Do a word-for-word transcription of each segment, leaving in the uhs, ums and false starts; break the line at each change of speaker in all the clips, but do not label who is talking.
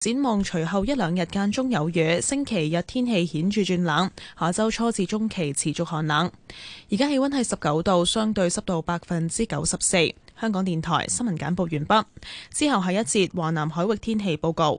展望隨後一兩日間中有雨，星期日天氣顯著轉冷，下周初至中期持續寒冷。而家氣溫係十九度，相對濕度百分之九十四。香港電台新聞簡報完畢，之後係一節華南海域天氣報告。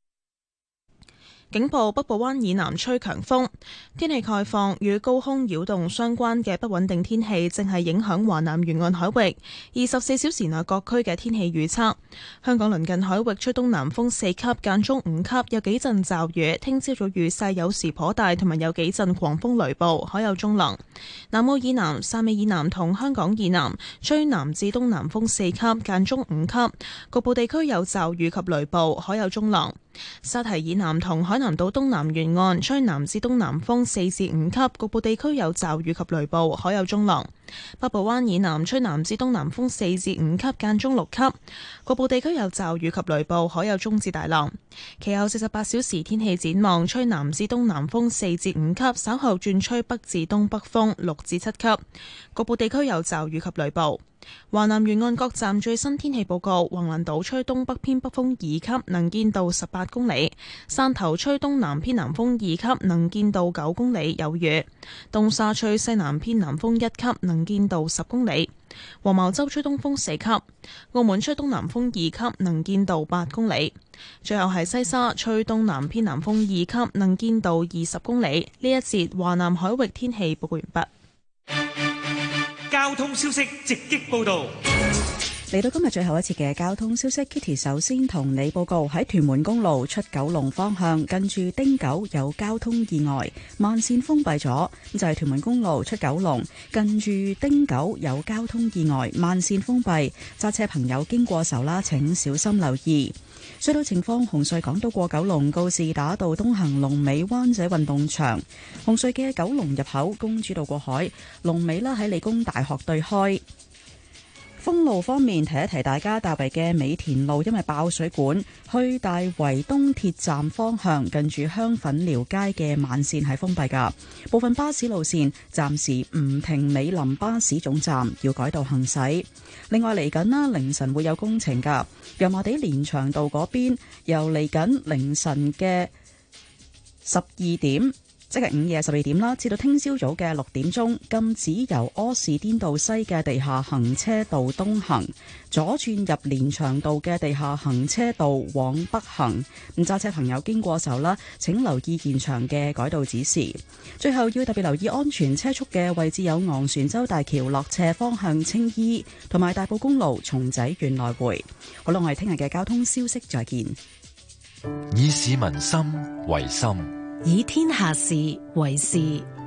警報：北部灣以南吹強風。天氣概況，與高空擾動相關嘅不穩定天氣正係影響華南沿岸海域。二十四小時內各區嘅天氣預測：香港鄰近海域吹東南風四級，間中五級，有幾陣驟雨。聽朝早雨勢有時頗大，同埋有幾陣狂風雷暴，海有中浪。南澳以南、汕尾以南同香港以南吹南至東南風四級，間中五級，局部地區有驟雨及雷暴，海有中浪。沙堤以南同海南島東南沿岸吹南至東南風四至五級，局部地區有驟雨及雷暴，海有中浪。北部灣以南吹南至東南風四至五級，間中六級，局部地區有驟雨及雷暴，海有中至大浪。其後四十八小時天氣展望，吹南至東南風四至五級，稍後轉吹北至東北風六至七級，局部地區有驟雨及雷暴。華南沿岸各站最新天氣報告：橫瀾島吹東北偏北風二級，能見度十八公里；汕頭吹東南偏南風二級，能見度九公里，有雨；東沙吹西南偏南風一級，能見度十公里；黃茅洲吹東風四級；澳門吹東南風二級，能見度八公里；最後係西沙吹東南偏南風二級，能見度二十公里。呢一節華南海域天氣報告完畢。
交通消息直擊報道。
嚟到今日最後一次嘅交通消息 ，Kitty 首先同你報告喺屯門公路出九龍方向，近住汀九有交通意外，慢線封閉咗。咁就係屯門公路出九龍，近住汀九有交通意外，慢線封閉，揸車朋友經過時候啦，請小心留意。隧道情況：紅隧港島過九龍告士打道東行龍尾灣仔運動場，紅隧嘅九龍入口公主道過海，龍尾啦喺理工大學對開。封路方面，提一提大家，大圍嘅美田路因為爆水管，去大圍東鐵站方向近住香粉寮街嘅慢線係封閉噶，部分巴士路線暫時唔停美林巴士總站，要改道行駛。另外嚟緊啦，凌晨會有工程噶，油麻地連翔道嗰邊由嚟緊凌晨嘅十二點。即係午夜十二點啦，至到聽朝早嘅六點鐘，禁止由柯士甸道西嘅地下行車道東行，左轉入連翔道嘅地下行車道往北行。咁揸車朋友經過時候啦，請留意現場嘅改道指示。最後要特別留意安全車速嘅位置有昂船洲大橋落斜方向青衣，同埋大埔公路松仔園來回。好啦，我哋聽日嘅交通消息再見。
以市民心為心，
以天下事為事。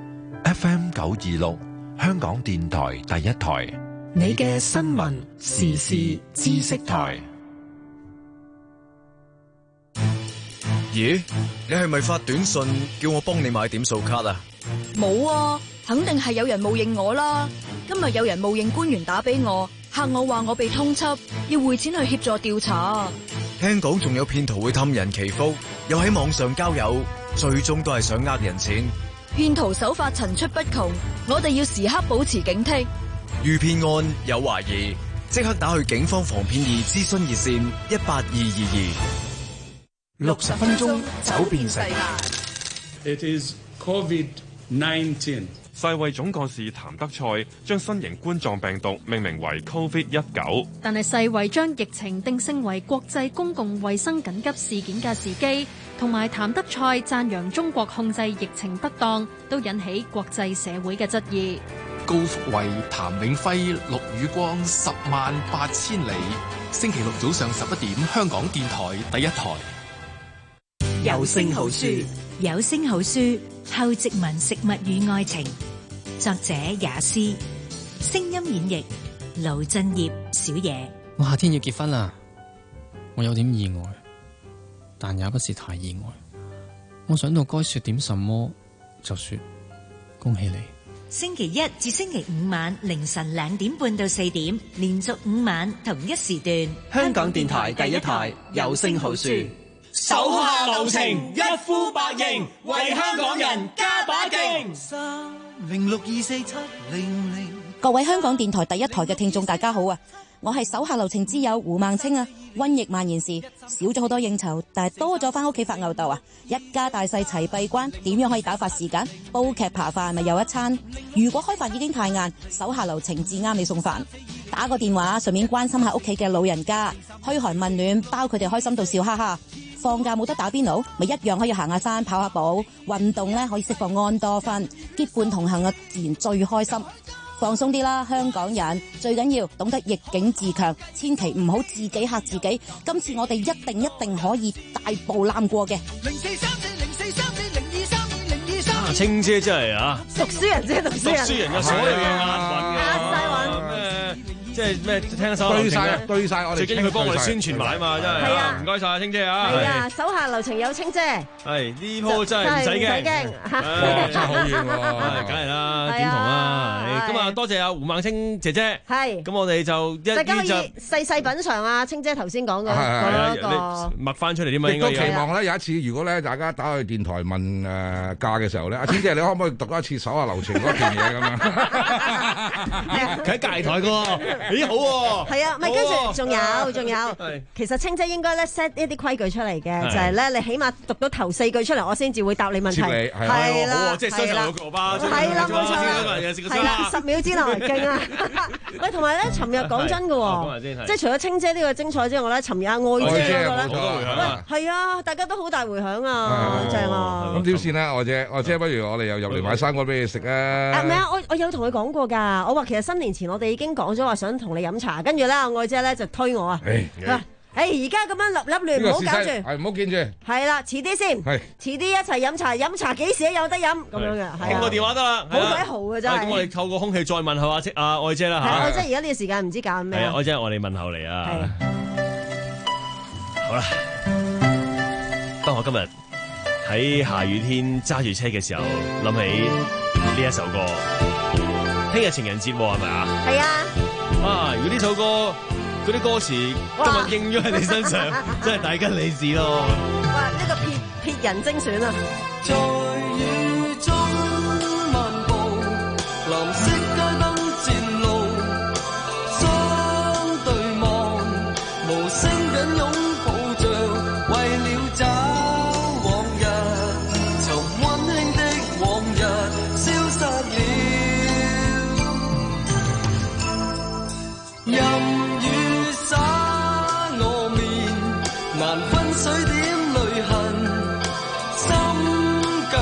F M 九二六，香港電台第一台，
你嘅新聞時事知識台。
咦，你係咪發短信叫我幫你買點數卡啊？
冇啊，肯定係有人冒認我啦。今日有人冒認官員打俾我，嚇我話我被通緝，要匯錢去協助調查。
聽講仲有騙徒會氹人祈福，又喺網上交友，最終都係想呃人錢。
騙徒手法層出不窮，我哋要時刻保持警惕。
遇騙案有懷疑，即刻打去警方防騙易諮詢熱線一八二二二。
六十分鐘走遍世界。
It is COVID nineteen。
世衛總幹事譚德塞將新型冠狀病毒命名為 Covid 十九，
但係世衛將疫情定性為國際公共衛生緊急事件嘅時機，同埋譚德塞讚揚中國控制疫情不當，都引起國際社會嘅質疑。
高福慧、譚永輝、陸宇光，十萬八千里。星期六早上十一點，香港電台第一台。
有聲好書，有聲好書，後殖民食物與愛情，作者也斯，聲音演繹盧振業小野。
我夏天要結婚啦，我有點意外，但也不是太意外。我想到該說點什麼，就說恭喜你。
星期一至星期五晚凌晨兩點半到四點，連續五晚同一時段。
香港電台第一台有聲好書。手下留情，一呼百應，為香港人加把勁。三零六二四七零零。
各位香港電台第一台嘅聽眾大家好啊！ 我係手下留情之友胡孟青啊！瘟疫蔓延時，少咗好多應酬，但係多咗翻屋企發吽哣啊！一家大細齊閉關，點樣可以打發時間？煲劇扒飯咪又一餐。如果開飯已經太晏，手下留情至啱你送飯。打個電話，順便關心下屋企嘅老人家，噓寒問暖，包佢哋開心到笑哈哈。放假冇得打邊爐，咪一樣可以行下山、跑下步，運動咧可以釋放安多酚，結伴同行啊，自然最開心。放鬆啲啦，香港人最緊要懂得逆境自強，千祈唔好自己嚇自己。今次我哋一定一定可以大步攬過嘅。
零四三四零四三四零二三零二三。
啊，青姐真係啊！
讀書人啫，讀書人。
讀書人嘅所有嘢押韻嘅。
押晒韻。
即係咩？聽手下留情
對晒，對晒我哋。
最緊要佢幫我哋宣傳埋啊嘛，真係。
係啊，
唔該晒青姐啊。
係啊，手下留情有青姐。
係呢鋪真係唔使驚。唔使驚。
真係好嘢喎！
梗係啦，點同啊？咁啊，多謝阿胡孟青姐姐。
係。
咁我哋就一
大家可以細細品嚐啊，青姐頭先講嘅嗰個。
默翻出嚟啲乜？
亦都期望咧有一次，如果咧大家打去電台問誒價嘅時候咧，阿青姐你可唔可以讀一次手下留情嗰段嘢咁樣？
佢喺隔離台個。咦好喎，
係啊，咪跟住仲有仲有，其實青姐應該咧 set 一啲規矩出嚟嘅，就係咧你起碼讀到頭四句出嚟，我先至會答你問題，係啦，
即係雙頭個巴，
係啦冇錯啦，係啦十秒之內勁啊！喂，同埋咧，尋日講真嘅喎，即係除咗青姐呢個精彩之外咧，尋日阿愛姐嗰個咧，喂係啊，大家都好大迴響啊，正啊！
咁點算咧？愛姐，愛姐不如我哋又入嚟買生果俾你食啊！
啊唔係啊，我我有同佢講過㗎，我話其實新年前我哋已經講咗話想同你飲茶，跟住咧愛姐咧就推我啊，佢話：誒而家咁樣立立亂，唔好搞住，
係唔好見住。
係啦，遲啲先，遲啲一齊飲茶，飲茶幾時都有得飲咁樣嘅，係
傾個電話得啦，
好鬼豪嘅真係。
咁我哋透過空氣再問候下阿愛姐啦嚇。
愛姐而家呢個時間唔知搞咩？
係啊，愛姐我哋問候你啊。好啦，當我今日喺下雨天揸住車嘅時候，諗起呢一首歌。聽日情人節喎，係咪啊？
係啊！
啊，如果呢首歌嗰啲歌詞今日應咗喺你身上，真係大吉利是咯！
哇！呢、這個撇撇人精選啊！
在雨中漫步，藍色街燈漸露，相對望，無聲緊擁抱着，為了找往日，從溫馨的往日消失了。任雨灑我面，難分水點淚痕，心更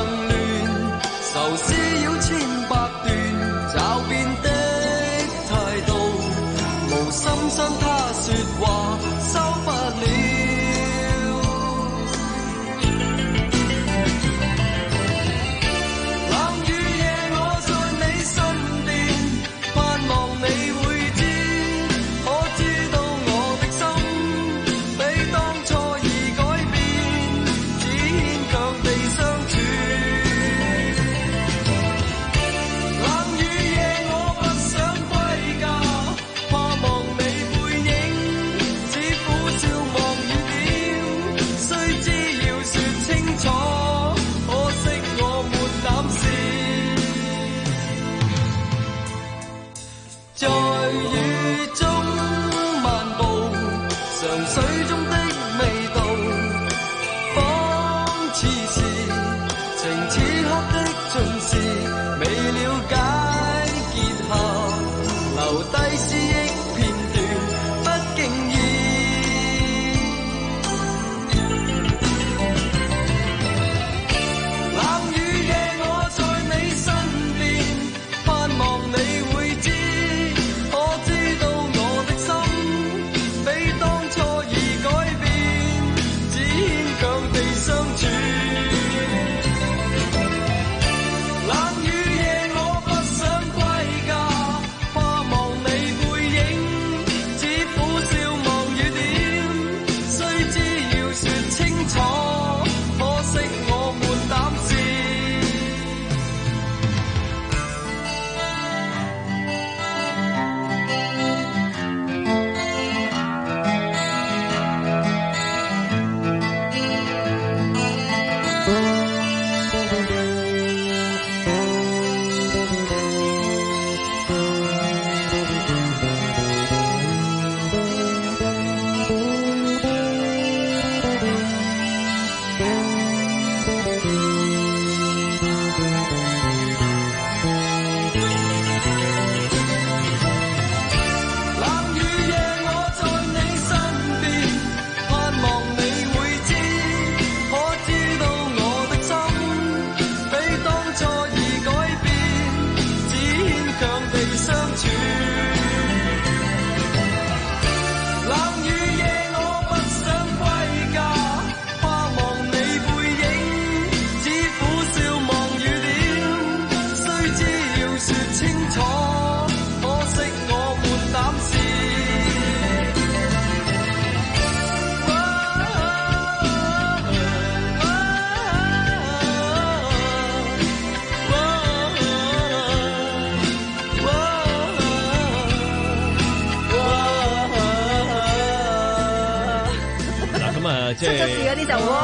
即係
出咗事嗰啲就哇！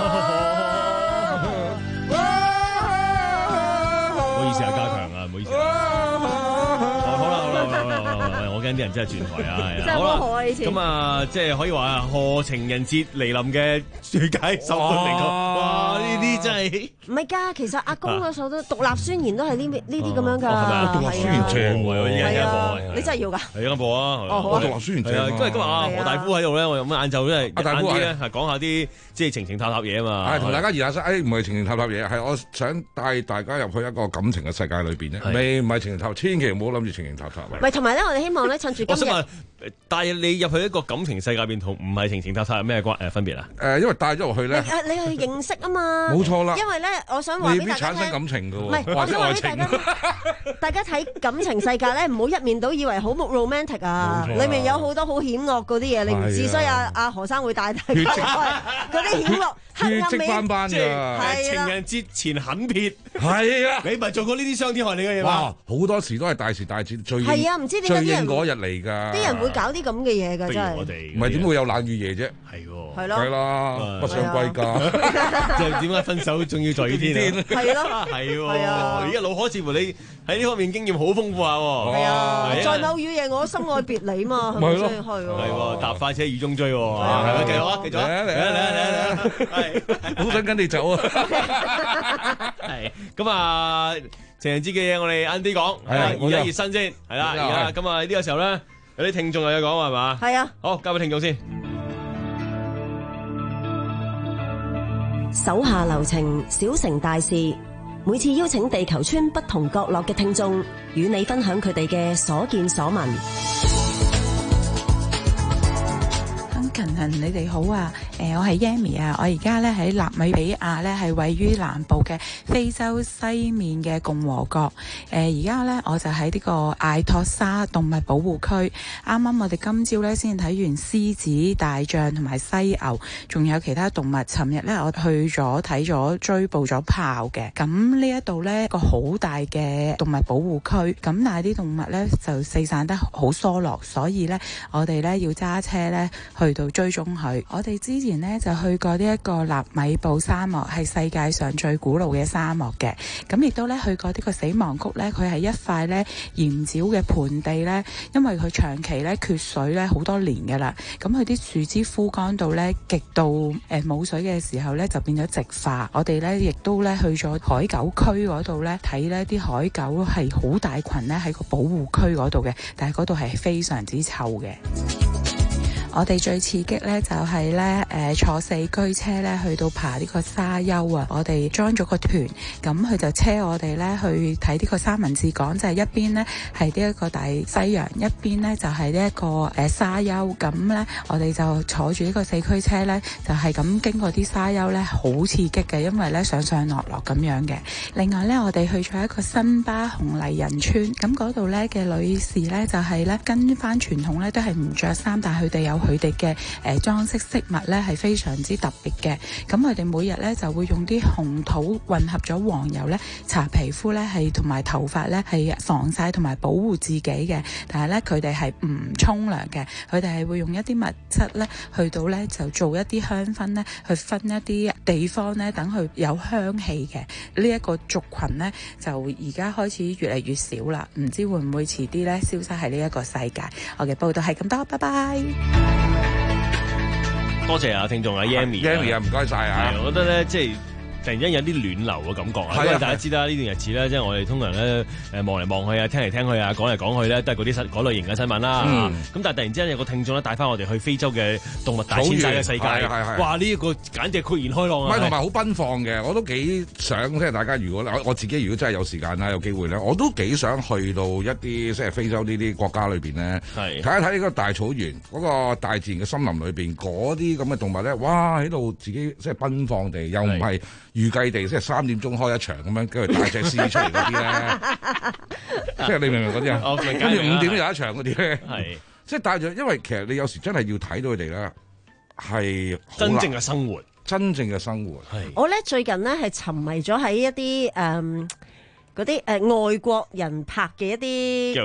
唔好意思啊，加強啊，唔好意思。好啦好啦好啦好啦好啦，我驚啲人真係轉台啊，係啊。好啦，咁啊，即係可以話賀情人節嚟臨嘅最佳首歌嚟講，哇！呢啲真係
唔係㗎，其實阿公嗰首都獨立宣言都係呢呢啲咁樣㗎。
獨立宣言正喎，我依家一播。
你真係要㗎？
係啊，播啊！
我獨立宣言正啊！
因為今日啊何大夫喺度咧，我咁晏晝都係晏啲咧，係講下啲即係情情塔塔嘢啊嘛。
係同大家熱下身，誒唔係情情塔塔嘢，係我想帶大家入去一個感情嘅世界裏邊咧。未唔係情情塔，千祈唔好諗住情情塔塔。
唔係，同埋咧，我哋希望咧趁住今日。
帶你入去一個感情世界邊，同唔係情情塔塔有咩關誒分別啊？
誒，因為帶咗入去咧，
你去認識啊嘛，
冇錯啦。
因為咧，我想話俾大家聽，
未必產生感情㗎喎，
唔係，我想話俾大家，大家睇感情世界咧，唔好一面倒以為好 romantic 啊，裡面有好多好險惡嗰啲嘢，你唔知，所以阿阿何生會帶大家嗰啲險惡。
血跡斑斑㗎，
係情人節前狠撇，
係啊！
你咪做過呢啲傷天害理嘅嘢
嘛？好多時都係大時大節最
係啊！唔知點解啲人
嗰日嚟㗎，
啲人會搞啲咁嘅嘢㗎，真係。
唔係點會有冷雨夜啫？
係喎，
係咯，
係啦，不想歸家，
就點解分手仲要在雨天啊？
係咯，
係喎，而家老可似乎你喺呢方面經驗好豐富下喎。
係啊，在某雨夜我心愛別你嘛，係咪先？係喎，
係喎，搭快車雨中追喎，係咪？繼續啊，繼續啊，嚟啊嚟啊嚟啊嚟啊！
好想跟你走啊！
係咁啊，情人節嘅嘢我哋晏啲講，而家熱身先，係啦，而家咁啊呢個時候咧，有啲聽眾又有講係嘛？
係啊，
好交俾聽眾先。
手下留情，小成大事。每次邀請地球村不同角落嘅聽眾，與你分享佢哋嘅所見所聞。
勤勤，你哋好啊！誒、呃，我係 Yami 啊，我而家咧喺納米比亞咧，係位於南部嘅非洲西面嘅共和國。誒、呃，而家咧我就喺呢個艾托沙動物保護區。啱啱我哋今朝咧先睇完獅子、大象同埋犀牛，仲有其他動物。尋日咧我去咗睇咗追捕咗豹嘅。咁呢一度咧個好大嘅動物保護區，咁但係啲動物咧就四散得好疏落，所以咧我哋咧要揸車咧去到追蹤佢。我哋之前呢就去過呢一個納米布沙漠，係世界上最古老嘅沙漠嘅。咁亦都咧去過呢個死亡谷咧，佢係一塊咧鹽沼嘅盆地咧，因為佢長期咧缺水咧好多年噶啦。咁佢啲樹枝枯乾到咧極度誒冇水嘅時候咧就變咗直化。我哋咧亦都咧去咗海狗區嗰度咧睇咧啲海狗係好大群咧喺個保護區嗰度嘅，但係嗰度係非常之臭嘅。我哋最刺激咧就係咧誒坐四驅車咧去到爬呢個沙丘啊！我哋 join 咗個團，咁佢就車我哋咧去睇呢個三文治港，就係、是、一邊咧係呢一個大西洋，一邊咧就係呢一個誒沙丘。咁咧我哋就坐住呢個四驅車咧，就係、是、咁經過啲沙丘咧，好刺激嘅，因為咧上上落落咁樣嘅。另外咧，我哋去咗一個新巴紅麗人村，咁嗰度咧嘅女士咧就係、是、咧跟翻傳統咧都係唔着衫，但係佢哋有佢哋嘅誒裝飾飾物咧係非常之特別嘅，咁佢哋每日咧就會用啲紅土混合咗黃油咧搽皮膚咧係同埋頭髮咧係防曬同埋保護自己嘅，但係咧佢哋係唔沖涼嘅，佢哋係會用一啲物質咧去到咧就做一啲香薰咧去薰一啲地方咧等佢有香氣嘅。呢一個族群咧就而家開始越嚟越少啦，唔知會唔會遲啲咧消失喺呢一個世界。我嘅報道係咁多，拜拜。
多謝啊，聽眾啊
，Yami 啊，唔該晒啊！
我覺得咧，即係突然間有啲暖流嘅感覺啊！因為大家知啦，呢段日子咧，即係我哋通常咧誒望嚟望去啊，聽嚟聽去啊，講嚟講去咧，都係嗰啲嗰類型嘅新聞啦。咁、嗯、但係突然之間有個聽眾咧帶翻我哋去非洲嘅動物大遷徙嘅世界，哇！呢、這、一個簡直豁然開朗啊！
唔係同埋好奔放嘅，我都幾想即係大家如果我我自己如果真係有時間啦，有機會咧，我都幾想去到一啲即係非洲呢啲國家裏邊咧，睇一睇呢個大草原嗰、那個大自然嘅森林裏邊嗰啲咁嘅動物咧，哇！喺度自己即係奔放地，又唔係預計地即係三點鐘開一場咁樣，跟住帶隻獅出嚟嗰啲咧，即係你明唔明嗰啲啊？跟住五點有一場嗰啲咧，係即係帶住，因為其實你有時真係要睇到佢哋咧，係
真正嘅生活，
真正嘅生活。係
我咧最近咧係沉迷咗喺一啲誒嗰啲誒外國人拍嘅一啲
紀錄片啊。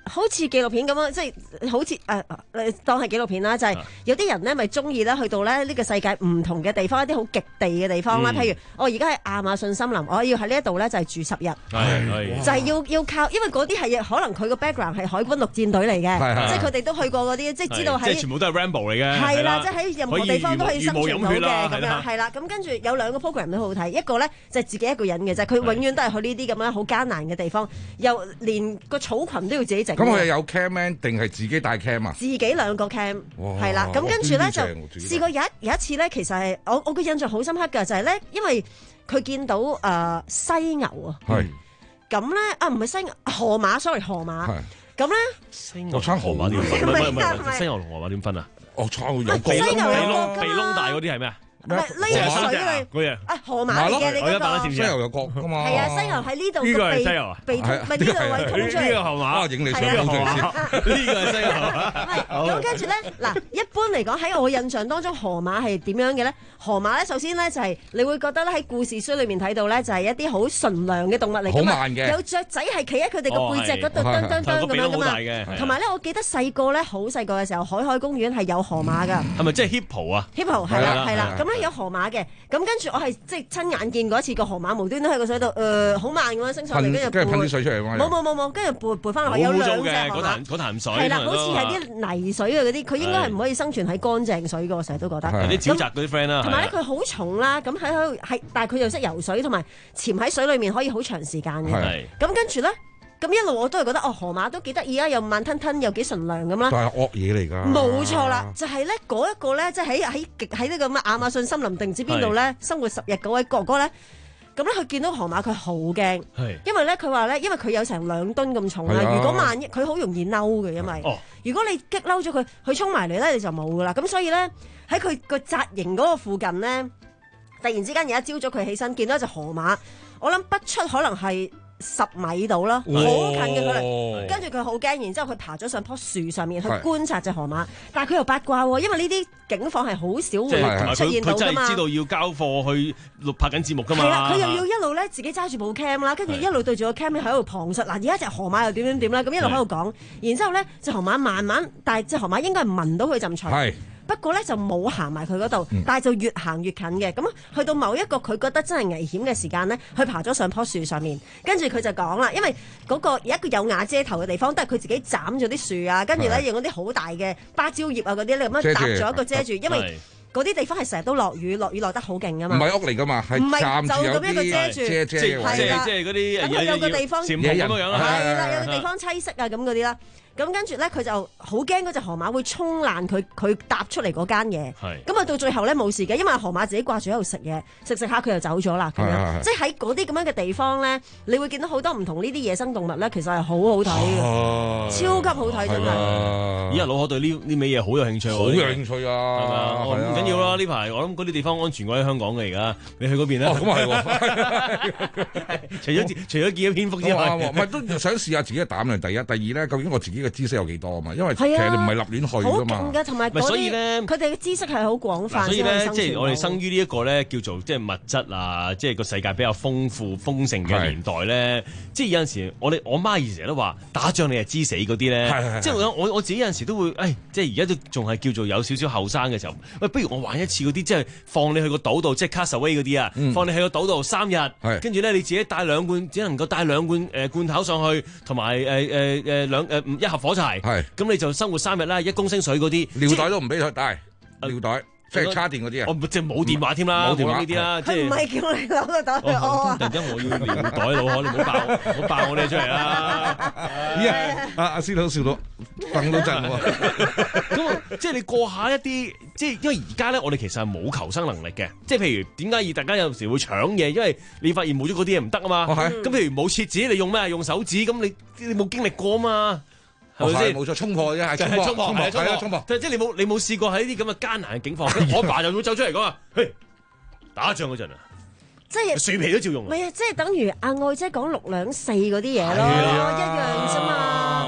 好似紀錄片咁樣，即係好似誒、呃、當係紀錄片啦，就係、是、有啲人咧咪中意咧去到咧呢個世界唔同嘅地方，一啲好極地嘅地方啦。嗯、譬如我而家喺亞馬遜森林，我要喺呢一度咧就係住十日，就係要要靠，因為嗰啲係可能佢個 background 係海軍陸戰隊嚟嘅，即係佢哋都去過嗰啲，即係知道喺
即係全部都係 Rambo 嚟嘅，
係啦，即係喺任何地方都可以生存到嘅咁樣，係啦。咁跟住有兩個 program 都好睇，一個咧就係自己一個人嘅啫，佢永遠都係去呢啲咁樣好艱難嘅地方，又連個草裙都要自己整。
咁佢有 cam 定係自己帶 cam 啊？
自己兩個 cam， 係啦。咁跟住咧就試過有一有一次咧，其實係我我個印象好深刻嘅，就係咧，因為佢見到誒犀牛啊，咁咧啊唔係犀牛，河馬 sorry 河馬，咁咧
犀牛同河馬點分？唔係唔係，犀牛同河馬點分啊？
哦，差有
鼻窿
鼻窿大嗰啲係咩啊？
唔係呢個水嚟，
嗰嘢
啊河馬嚟嘅你嗰個，
犀牛有角噶嘛？
係啊，犀牛喺呢度
呢個係犀牛啊，
鼻咪呢度位通出嚟。
呢個河馬，
影你相先。
呢個係犀牛。
咁跟住咧，嗱一般嚟講喺我印象當中，河馬係點樣嘅咧？河馬咧首先咧就係你會覺得咧喺故事書裏面睇到咧就係一啲好純良嘅動物嚟㗎嘛，有雀仔係企喺佢哋個背脊嗰度噔噔噔咁樣㗎嘛。同埋咧，我記得細個咧好細個嘅時候，海海公園係有河馬㗎。
係咪即係 hippo 啊
？hippo 係啦係啦，咁咧有河馬嘅。咁跟住我係即係親眼見過一次個河馬無端端喺個水度，誒好慢咁樣升上嚟，跟住
跟住噴啲水出嚟。
冇冇冇冇，跟住撥撥翻落去有兩隻河馬。
嗰潭水
係啦，好似係啲泥水嘅嗰啲，佢應該係唔可以生存喺乾淨水嘅，我成日都覺得。
啲沼澤嗰啲 friend 啦。
同埋咧，佢好重啦，咁喺喺係，但係佢又識游水，同埋潛喺水裡面可以好長時間嘅。咁跟住咧。咁一路我都係覺得哦，河馬都幾得意啊，又慢吞吞又幾純良咁啦。
但係惡嘢嚟㗎。
冇錯啦，就係咧嗰一個咧，即係喺喺極喺呢個咁嘅亞馬遜森林定唔知邊度咧生活十日嗰位哥哥咧，咁咧佢見到河馬佢好驚，因為咧佢話咧，因為佢有成兩噸咁重啦，如果萬一佢好容易嬲嘅，因為如果你激嬲咗佢，佢衝埋嚟咧你就冇㗎啦。咁所以咧喺佢個紮營嗰個附近咧，突然之間有一朝早佢起身見到一隻河馬，我諗不出可能係十米到啦，好近嘅距離，跟住佢好驚，然之後佢爬咗上棵樹上面去觀察隻河馬，但係佢又八卦喎，因為呢啲警況係好少會出現到㗎嘛。
佢真係知道要交貨去錄拍緊節目㗎嘛。
係啦，佢又要一路咧自己揸住部 cam 啦，跟住一路對住個 cam 喺度旁述。嗱，而家隻河馬又點點點啦，咁一路喺度講，然之後咧隻河馬慢慢，但係隻河馬應該係聞到佢陣除。不過咧就冇行埋佢嗰度，嗯、但係就越行越近嘅。咁去到某一個佢覺得真係危險嘅時間咧，佢爬咗上棵樹上面，跟住佢就講啦，因為嗰個有一個有瓦遮頭嘅地方，都係佢自己斬咗啲樹啊，跟住咧用嗰啲好大嘅芭蕉葉啊嗰啲咧咁樣搭咗一個遮住，因為嗰啲地方係成日都落雨，落雨落得好勁噶嘛。
唔係屋嚟噶嘛，係暫時有啲遮遮
嘅位，即係即係嗰啲
咁佢有個地方
潛伏咁樣啦，
係啦，有個地方棲息啊咁嗰啲啦。咁跟住咧，佢就好驚嗰隻河馬會衝爛佢佢搭出嚟嗰間嘢。咁啊到最後咧冇事嘅，因為河馬自己掛住喺度食嘢，食食下佢就走咗啦。咁樣即係喺嗰啲咁樣嘅地方咧，你會見到好多唔同呢啲野生動物咧，其實係好好睇嘅，超級好睇真係。
咦啊，老可對呢呢味嘢好有興趣，
好有興趣啊！
係嘛？唔緊要啦，呢排我諗嗰啲地方安全過喺香港嘅而家，你去嗰邊咧？
咁啊係，
除咗除咗見咗蝙蝠之外，
唔係都想試下自己嘅膽量。第一，第二咧，究竟我自己嘅知識有幾多啊嘛？因為其實你唔係立亂去㗎嘛。
好勁㗎，同埋
所以咧，
佢哋嘅知識係好廣泛。
所以咧，即係我哋生於呢一個咧，叫做即係物質啊，即係個世界比較豐富豐盛嘅年代咧。即係有陣時，我哋我媽以前成日都話打仗你係知死嗰啲咧。即係我我我自己有陣時都會，誒，即係而家都仲係叫做有少少後生嘅時候，喂，不如我玩一次嗰啲，即係放你去個島度，即係 Castaway 嗰啲啊，放你去個島度三日，跟住咧你自己帶兩罐，只能夠帶兩罐誒罐頭上去，同埋誒誒誒兩誒一盒火柴，咁你就生活三日啦，一公升水嗰啲，
尿袋都唔俾佢帶，尿袋。即係叉電嗰啲啊！
我即係冇電話添啦，冇電話呢啲啦，即係
唔係叫你攞個袋去屙啊！
突然間我要尿袋佬，你唔好爆，唔好爆我哋出嚟啦！
咦阿阿師佬笑到凳都震喎！
咁即係你過下一啲，即係因為而家咧，我哋其實係冇求生能力嘅。即係譬如點解而大家有時會搶嘢？因為你發現冇咗嗰啲嘢唔得啊嘛。咁譬如冇廁紙，你用咩？用手指咁，你你冇經歷過啊嘛。係咪先？
冇錯，衝破啫，係
衝破，衝破，
係啊，衝破。
即係你冇，你冇試過喺呢啲咁嘅艱難嘅境況，我爸就會走出嚟講啊，嘿，打仗嗰陣啊，
即係
樹皮都照用。
唔係啊，即係等於阿愛姐講六兩四嗰啲嘢咯，一樣啫嘛。
真係係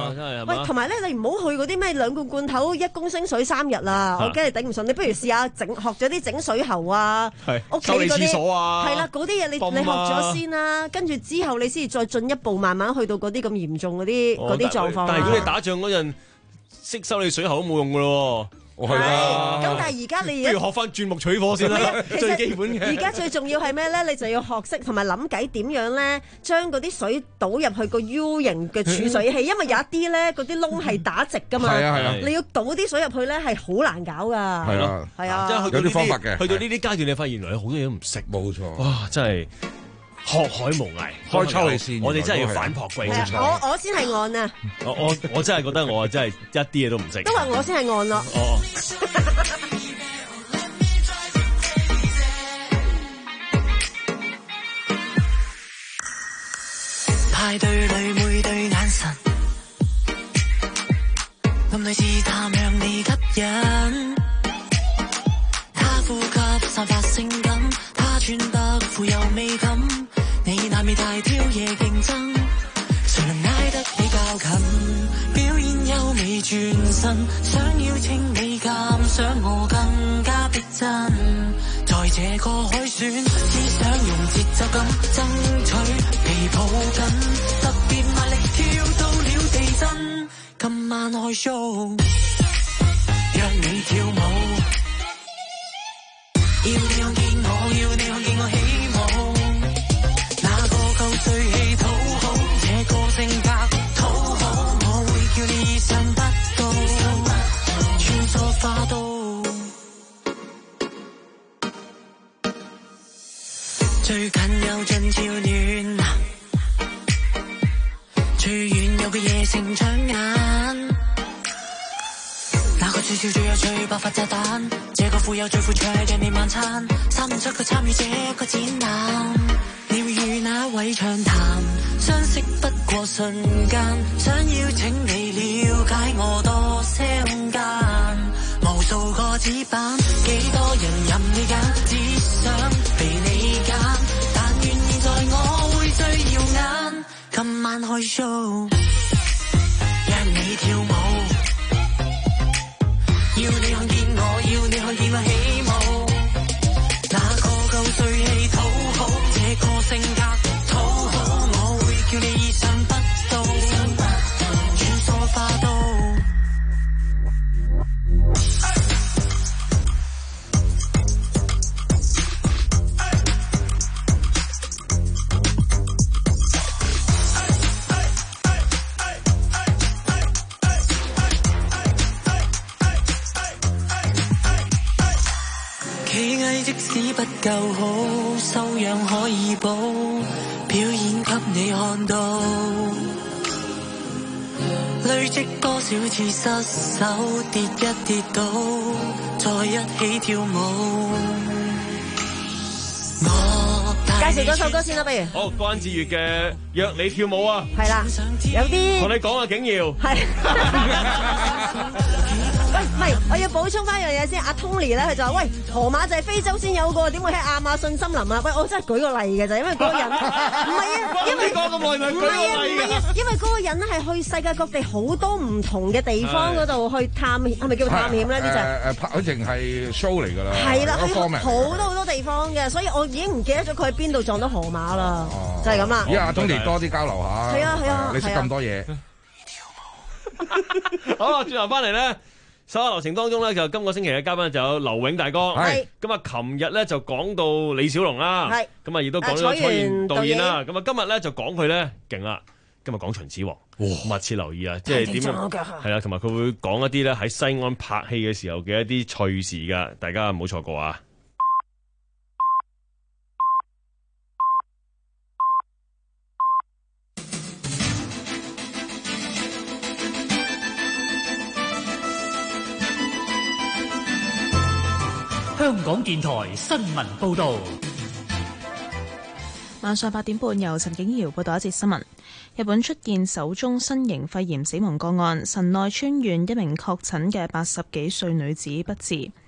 係嘛？
喂，同埋咧，你唔好去嗰啲咩兩罐罐頭一公升水三日啦，我驚你頂唔順。你不如試下整學咗啲整水喉啊，屋企嗰啲係啦，嗰啲嘢你你學咗先啦，跟住之後你先至再進一步慢慢去到嗰啲咁嚴重嗰啲嗰啲狀況。
但係如果你打仗嗰陣識修理水喉都冇用噶咯。
係啊，
咁但係而家你而家
不如學翻鑽木取火先啦，最基本嘅。
而家最重要係咩咧？你就要學識同埋諗計點樣咧，將嗰啲水倒入去個 U 型嘅儲水器，因為有一啲咧嗰啲窿係打直噶嘛。係啊係啊，你要倒啲水入去咧係好難搞噶。
係啊
係啊，
即係
有啲方法嘅。
去到呢啲階段，你發現原來有好多嘢都唔識。
冇錯。
哇！真係。學海無涯，
開抽氣扇，
我哋真係要反璞歸真。
我我先係岸啊！
我我我真係覺得我真係一啲嘢都唔識。
都話我先係岸咯。
哦。
派對裏每對眼神，暗裏試探讓你吸引。他呼吸散發性感，他穿得富有美感。你難免大挑嘢競爭，誰能挨得起較近？表演優美轉身，想邀請你鑑賞我更加逼真。在這個海選，只想用節奏感爭取被抱緊，特別賣力跳到了地震。今晚開 show， 讓你跳舞，要你看見我，要你看見我起舞。最氣討好，這個性格討好，我會叫你意想不到，穿梭花都。最近有盡照暖，最遠有個野性搶眼，那個最少最有趣爆發炸彈，這個富有最富趣嘅你晚餐，三五七個參與這個展覽。你會與哪位暢談？相識不過瞬間，想邀請你了解我多些空間。無數個紙板，幾多人任你揀，只想被你揀。但願現在我會最耀眼。今晚開 show， 讓你跳舞，要你看見我，要你看見我起舞。哪個夠最氣討好？這個性格討好，我會叫你意想不到，穿梭花都。企藝即使不夠好，修養可以補，表演給你看到。累積多少次失手，跌一跌倒，再一起跳舞。我
介紹嗰首歌先啦，不如。
好，關智月嘅《約你跳舞》啊。
係啦，有啲
同你講啊，景耀。
係。喂，唔係，我要補充翻一樣嘢先。阿 Tony 咧，佢就話：喂，河馬就係非洲先有個，點會喺亞馬遜森林啊？喂，我真係舉個例嘅就因為嗰個人唔係啊，因為
講咁耐咪舉個例嘅，
因為嗰個人係去世界各地好多唔同嘅地方嗰度去探險，係咪叫探險咧？呢就
誒誒拍嗰淨係 show 嚟㗎啦，
係啦，
好
多好多地方嘅，所以我已經唔記得咗佢喺邊度撞到河馬啦，就係咁啦。
依家阿 Tony 多啲交流下，
係啊係啊，
你識咁多嘢。
好啦，轉頭翻嚟咧。所有流程當中咧，就今個星期嘅嘉賓就有劉永大哥，係咁啊！琴日咧就講到李小龍啦，係咁啊，亦都講咗蔡元導演啦。咁啊，今日咧就講佢咧勁啦，今日講秦始皇，密切留意啊！即係點樣係啦，同埋佢會講一啲咧喺西安拍戲嘅時候嘅一啲趣事噶，大家唔好錯過啊！
香港電台新聞報道，
晚上八點半由陳景瑤報道一節新聞。日本出現首宗新型肺炎死亡個案，神奈川縣一名確診嘅八十幾歲女子不治。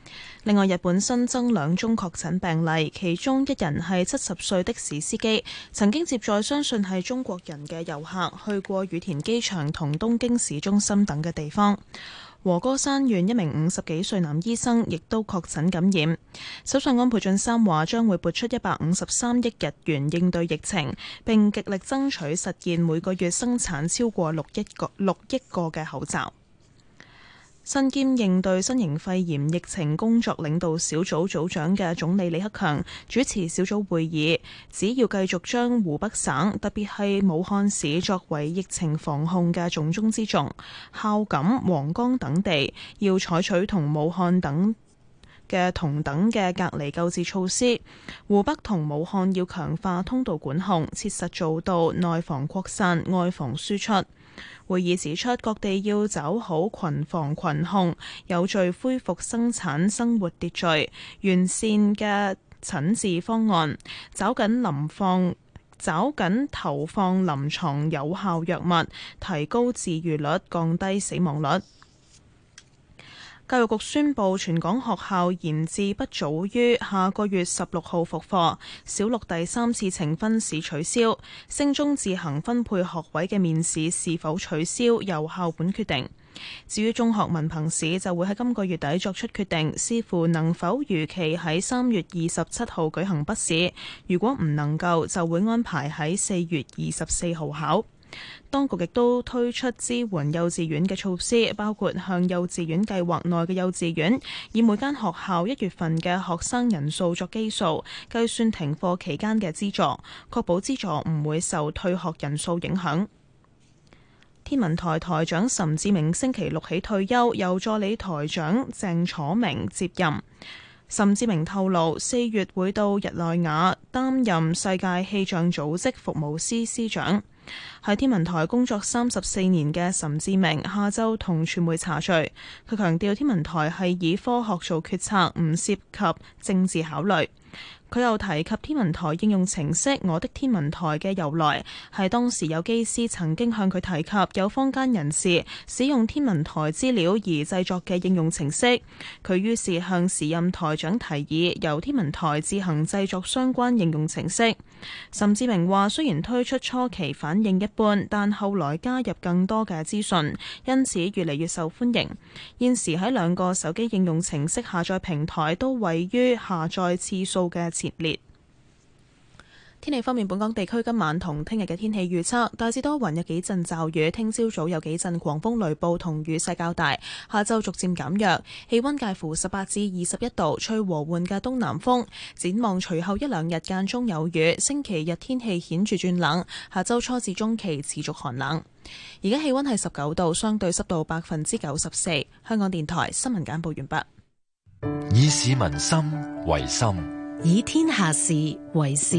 另外，日本新增兩宗確診病例，其中一人係七十歲的士司機，曾經接載相信係中國人嘅遊客去過羽田機場同東京市中心等嘅地方。和歌山縣一名五十幾歲男醫生亦都確診感染。首相安倍晉三話將會撥出一百五十三億日元應對疫情，並極力爭取實現每個月生產超過六億個六億個嘅口罩。身兼應對新型肺炎疫情工作領導小組組長嘅總理李克強主持小組會議，只要繼續將湖北省，特別係武漢市作為疫情防控嘅重中之重，孝感、黃岡等地要採取同武漢等嘅同等嘅隔離救治措施。湖北同武漢要強化通道管控，切實做到內防擴散、外防輸出。會議指出，各地要走好群防群控，有序恢復生產生活秩序，完善嘅診治方案，找緊臨放找緊投放臨床有效藥物，提高治癒率，降低死亡率。教育局宣布，全港學校延至不早於下個月十六號復課，小六第三次呈分試取消，升中自行分配學位嘅面試是否取消，由校本決定。至於中學文憑試就會喺今個月底作出決定，視乎能否如期喺三月二十七號舉行筆試，如果唔能夠，就會安排喺四月二十四號考。當局亦都推出支援幼稚園嘅措施，包括向幼稚園計劃內嘅幼稚園以每間學校一月份嘅學生人數作基數，計算停課期間嘅資助，確保資助唔會受退學人數影響。天文台台長岑志明星期六起退休，由助理台長鄭楚明接任。岑志明透露，四月會到日內瓦擔任世界氣象組織服務司司長。喺天文台工作三十四年嘅岑志明下晝同傳媒茶敘，佢強調天文台係以科學做決策，唔涉及政治考慮。佢又提及天文台應用程式《我的天文台》嘅由來，係當時有機師曾經向佢提及有坊間人士使用天文台資料而製作嘅應用程式，佢於是向時任台長提議由天文台自行製作相關應用程式。岑志明話：雖然推出初期反應一般，但後來加入更多嘅資訊，因此越嚟越受歡迎。現時喺兩個手機應用程式下載平台都位於下載次數嘅前列。天氣方面，本港地區今晚同聽日嘅天氣預測大致多雲，有幾陣驟雨，聽朝早有幾陣狂風雷暴同雨勢較大，下晝逐漸減弱，氣溫介乎十八至二十一度，吹和緩嘅東南風。展望隨後一兩日間中有雨，星期日天氣顯著轉冷，下週初至中期持續寒冷。而家氣溫係十九度，相對濕度百分之九十四。香港電台新聞簡報完畢。
以市民心為心，
以天下事為事。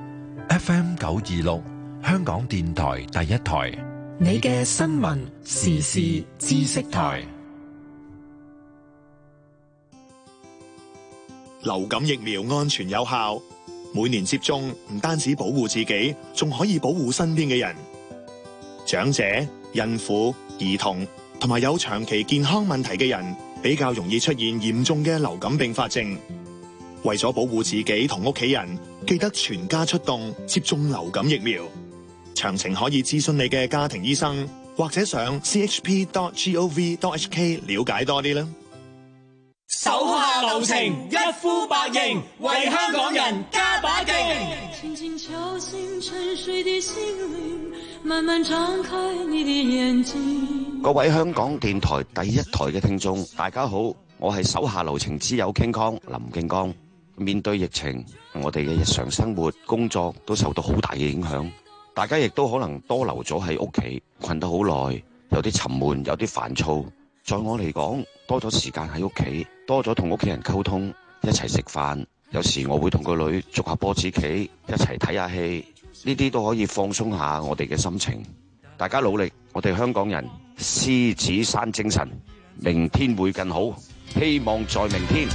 F M 九二六，香港電台第一台，
你嘅新聞時事知識台。
流感疫苗安全有效，每年接種唔單止保護自己，仲可以保護身邊嘅人。長者、孕婦、兒童同埋有長期健康問題嘅人，比較容易出現嚴重嘅流感併發症。為咗保護自己同屋企人，記得全家出動接種流感疫苗。詳情可以諮詢你嘅家庭醫生，或者上 c h p dot gov dot h k 了解多啲啦。
手下留情，一呼百應，為香港人加把勁。
輕輕敲醒沉睡的心靈，慢慢張開你的眼睛。
各位香港電台第一台嘅聽眾，大家好，我係手下留情之友King Kong林敬剛。面對疫情，我哋嘅日常生活、工作都受到好大嘅影響。大家亦都可能多留咗喺屋企，困得好耐，有啲沉悶，有啲煩躁。在我嚟講，多咗時間喺屋企，多咗同屋企人溝通，一齊食飯。有時我會同個女捉下波子棋，一齊睇下戲，呢啲都可以放鬆下我哋嘅心情。大家努力，我哋香港人獅子山精神，明天會更好，希望在明天。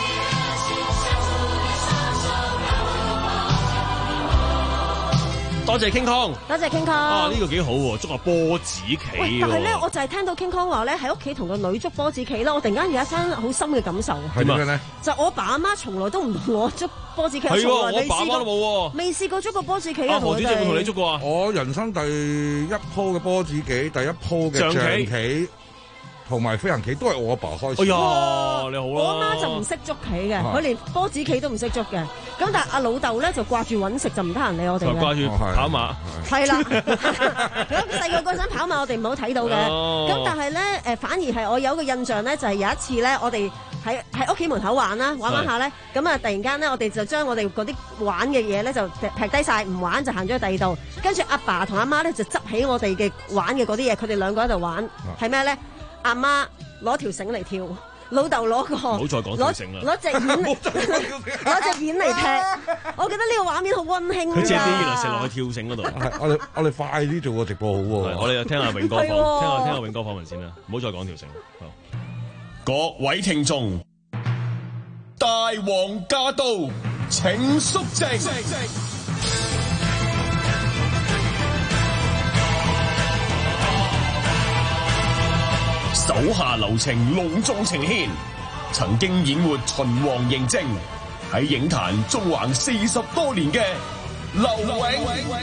對
多謝 King Kong，
多謝 King Kong。
啊，呢個幾好喎，捉下波子棋喎。
但係咧，我就係聽到 King Kong 話咧，喺屋企同個女捉波子棋啦，我突然間有一番好深嘅感受。
係點樣咧？就
我爸阿媽從來都唔同我捉波子棋，
係喎，
從來未試過
我爸媽都冇喎，
未試過捉過波子棋啊！
何
子姐有冇同你
捉過啊？
我人生第一鋪嘅波子棋，第一鋪嘅象棋。同埋飛行棋都係我阿爸開始。
哎呀，你好啦！
我阿媽就唔識捉棋嘅，佢連波子棋都唔識捉嘅。咁但係阿老豆咧就掛住揾食，就唔得閒理我哋嘅。
掛住跑馬。
係啦，咁細個嗰陣跑馬我哋唔好睇到嘅。咁但係咧誒，反而係我有一個印象咧，就係有一次咧，我哋喺喺屋企門口玩啦，玩玩下咧，咁啊突然間咧，我哋就將我哋嗰啲玩嘅嘢咧就劈低晒，唔玩就行咗去第二度。跟住阿爸同阿媽咧就執起我哋嘅玩嘅嗰啲嘢，佢哋兩個喺度玩，係咩咧？阿媽攞條繩嚟跳，老豆攞個，
唔好再講條繩啦，
攞隻鉗，攞隻鉗嚟踢。我覺得呢個畫面好溫馨啊！
佢借啲嘢嚟射落去跳繩嗰度。
我哋我哋快啲做個直播好喎。
我哋聽下永哥訪，聽下聽下永哥訪問先啦，唔好再講條繩。各位聽眾，大王駕到，請肅靜。手下留情，隆重呈獻。曾經演活秦王嬴政，喺影壇縱橫四十多年嘅劉永。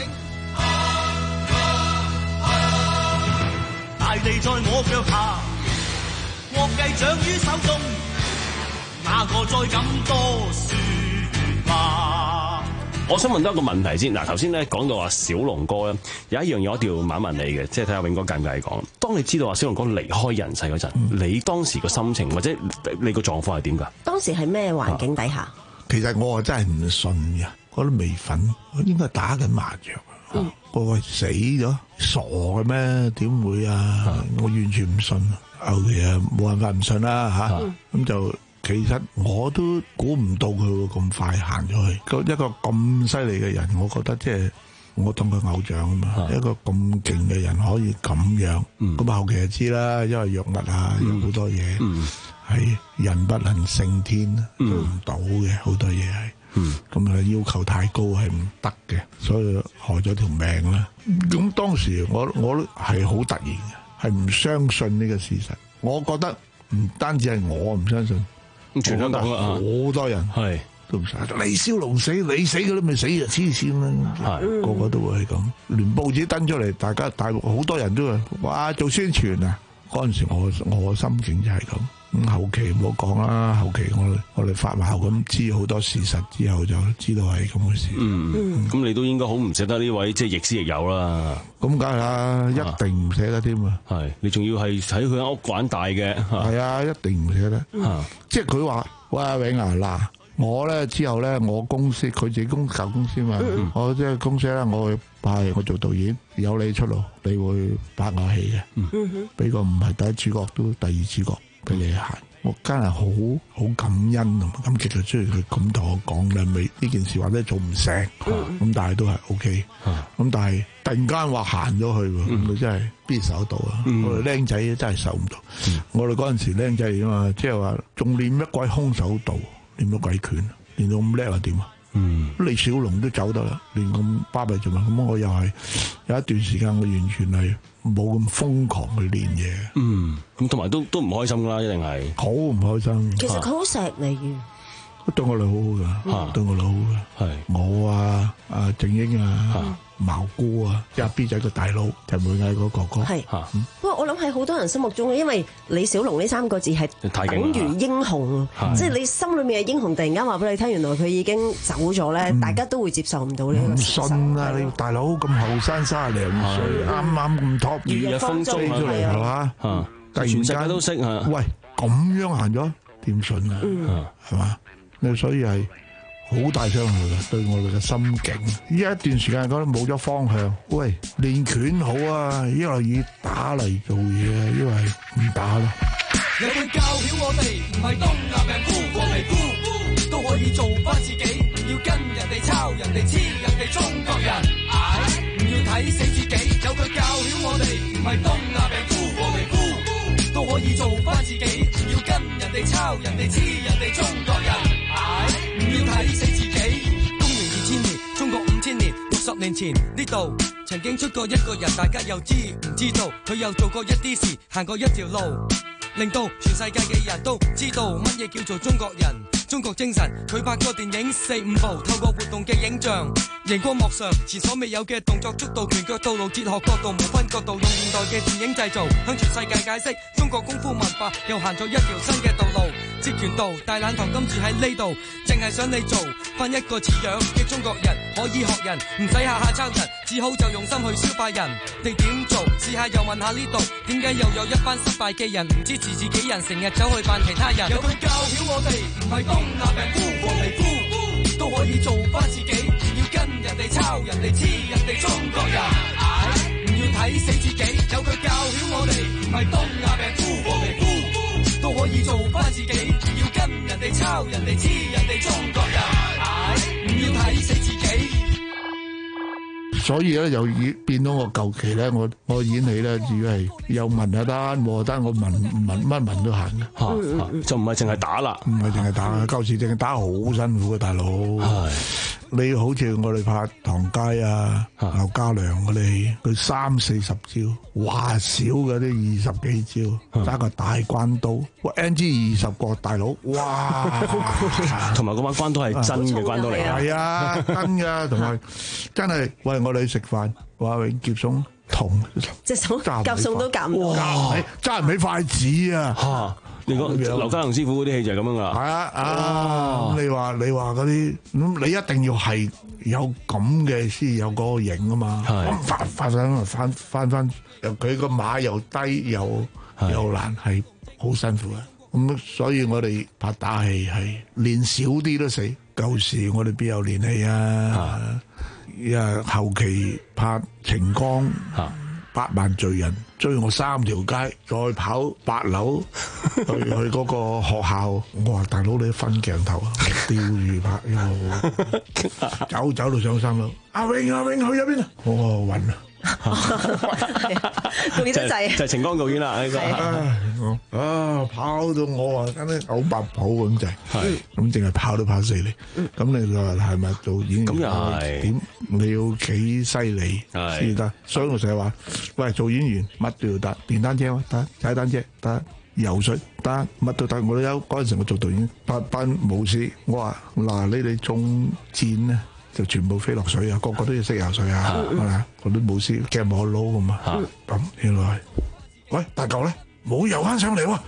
大地在我腳下，國計掌於手中，哪個再敢多說話？
我想問多一個問題先。嗱，頭先咧講到話小龍哥咧，有一樣嘢我一定要問一問你嘅，即係睇下永哥介唔介意講。當你知道話小龍哥離開人世嗰陣，嗯、你當時個心情或者你個狀況係點㗎？
當時係咩環境底下？
啊、其實我真係唔信嘅，我都未瞓，我應該打緊麻雀。嗯，個個死咗，傻嘅咩？點會啊？嗯、我完全唔信。後期啊，冇辦法唔信啦吓。咁、嗯嗯、就。其實我都估唔到佢會咁快行咗去，一個咁犀利嘅人，我覺得即係我當佢偶像啊嘛，一個咁勁嘅人可以咁樣，咁、嗯、後期就知啦，因為藥物啊，有好多嘢係、嗯、人不能勝天，做唔到嘅，好多嘢係，咁啊、嗯、要求太高係唔得嘅，所以害咗條命啦。咁、嗯、當時我我係好突然嘅，係唔相信呢個事實，我覺得唔單止係我唔相信。全香港好多人係都唔使李小龍死，你死嘅都未死啊！黐線啦，個個都會係咁，連報紙登出嚟，大家大陸好多人都話哇做宣傳啊！嗰陣時我我心境就係咁。咁後期唔好講啦，後期我我哋發酵咁知好多事實之後，就知道係咁嘅事。
嗯，咁、嗯、你都應該好唔捨得呢位即係亦師亦友啦。咁梗係啦，一定唔捨得添啊！係你仲要係喺佢間屋玩大嘅。係啊，一定唔捨得。嗯、即係佢話喂阿永啊，嗱我咧之後咧，我公司佢自己公舊公司嘛，嗯、我即係公司咧，我會派我做導演，有你出路，你會拍我戲嘅。嗯哼，俾個唔係第一主角都第二主角。俾你行，我真係好好感恩同埋感激佢，雖然佢咁同我講咧，未呢件事或者做唔成，咁、嗯、但係都係 O K，咁但係突然間話行咗去，咁、嗯、你真係邊受得到啊？嗯、我哋僆仔真係受唔到，嗯、我哋嗰陣時僆仔嚟啊嘛，即係話仲練乜鬼空手道，練乜鬼拳，練到咁叻啊點啊？嗯，李小龍都走得啦，練咁巴閉做嘛？咁我又係有一段時間，我完全係冇咁瘋狂去練嘢。嗯，咁同埋都都唔開心啦，一定係好唔開心。
其實佢好錫你嘅，
對我哋好好噶，對我哋好好噶。係我啊，阿靜英啊，茅姑啊，即係 B 仔個大佬，就梅毅個哥哥。係，不過我諗喺好多人心目中，因為李小龍呢三個字係等於英雄，即係你心裏面嘅英雄，突然間話俾你聽，原來佢已經走咗咧，大家都會接受唔到呢個事實。唔信啊！你大佬咁後生，三十零歲，啱啱咁 top，如日方中出嚟係嘛？突然間都識啊！喂，咁樣行咗點信啊？係嘛？你所以係好大傷害嘅，對我哋嘅心境。呢一段時間覺得冇咗方向。喂，練拳好啊，因為以打嚟做嘢啊，因為唔打咯。
有句教曉我哋，唔係東亞病夫黃皮膚都可以做翻自己，唔要跟人哋抄，人哋黐，人哋中國人，唉，唔要睇死自己。有句教曉我哋，唔係東亞病夫黃皮膚都可以做翻自己，唔要跟人哋抄，人哋黐，人哋中國人。唔要睇死自己。公元二千年，中國五千年，六十年年前呢度曾經出過一個人，大家又知唔知道？佢又做過一啲事，行過一條路，令到全世界嘅人都知道乜嘢叫做中國人。中國精神，佢拍過電影四五部，透過活動嘅影像，熒光幕上前所未有嘅動作速度、拳腳道路、哲學角度、無分角度，用現代嘅電影製造，向全世界解釋中國功夫文化，又行咗一條新嘅道路。截拳道、大懶堂今次喺呢度，淨係想你做翻一個似樣嘅中國人，可以學人，唔使下下抄人，只好就用心去消化人哋點做。試下又問下呢度，點解又有一班失敗嘅人唔支持自己人，成日走去扮其他人？有佢教曉我哋，唔係東亞病夫，黃皮膚都可以做翻自己，唔要跟人哋抄人哋黐人哋中國人，唔要睇死自己。有佢教曉我哋，唔係東亞病夫，黃皮膚都可以做翻自己，唔要跟人哋抄人哋黐人哋中國人，唔要睇死自己。
所以咧又變到我舊期咧，我我演戲咧，如果係有文就得，冇就得，我文文乜文都行嘅，
嚇就唔係淨係打啦，
唔係淨係打，舊時淨係打好辛苦嘅大佬。你好似我哋拍唐佳啊、劉家良嗰啲戲，佢三四十招，話少嗰啲二十幾招，揸個大關刀，哇 N G 二十個大佬，哇！
同埋嗰把關刀係真嘅關刀嚟啊！
係啊，真㗎，同埋真係喂我哋去食飯，話永夾餸同
隻手夾餸都夾唔到，
揸唔起筷子啊！
你講劉家良師傅嗰啲戲就係咁樣噶啦，
係啊啊！咁你話你話嗰啲咁，你一定要係有咁嘅先有嗰個型啊嘛。咁翻翻翻翻翻翻，佢個馬又低又又難，係好辛苦啊！咁所以我哋拍打戲係練少啲都死。舊時我哋邊有練戲啊？因為後期拍情光。百萬罪人追我三條街，再跑八樓去去嗰個學校。我話大佬你分鏡頭啊，釣魚拍一路走走到上三樓。阿永阿永去咗邊啊？我話暈啊！
導演得滯，
就係晴光導演啦。
啊，跑到我話真係嘔白泡咁滯，咁淨係跑都跑死你。咁你話係咪做演員？咁又係點？你要幾犀利先至得？所以我成日話，喂，做演員乜都要得，電單車得，踩單車得，游水得，乜都得。我都有嗰陣時我做導演，拍班武師，我話嗱，你哋中箭咧。就全部飛落水啊！個個都要識游水啊！係嘛？嗰啲武師夾我撈咁啊！咁原來，喂大嚿咧，冇游翻上嚟喎！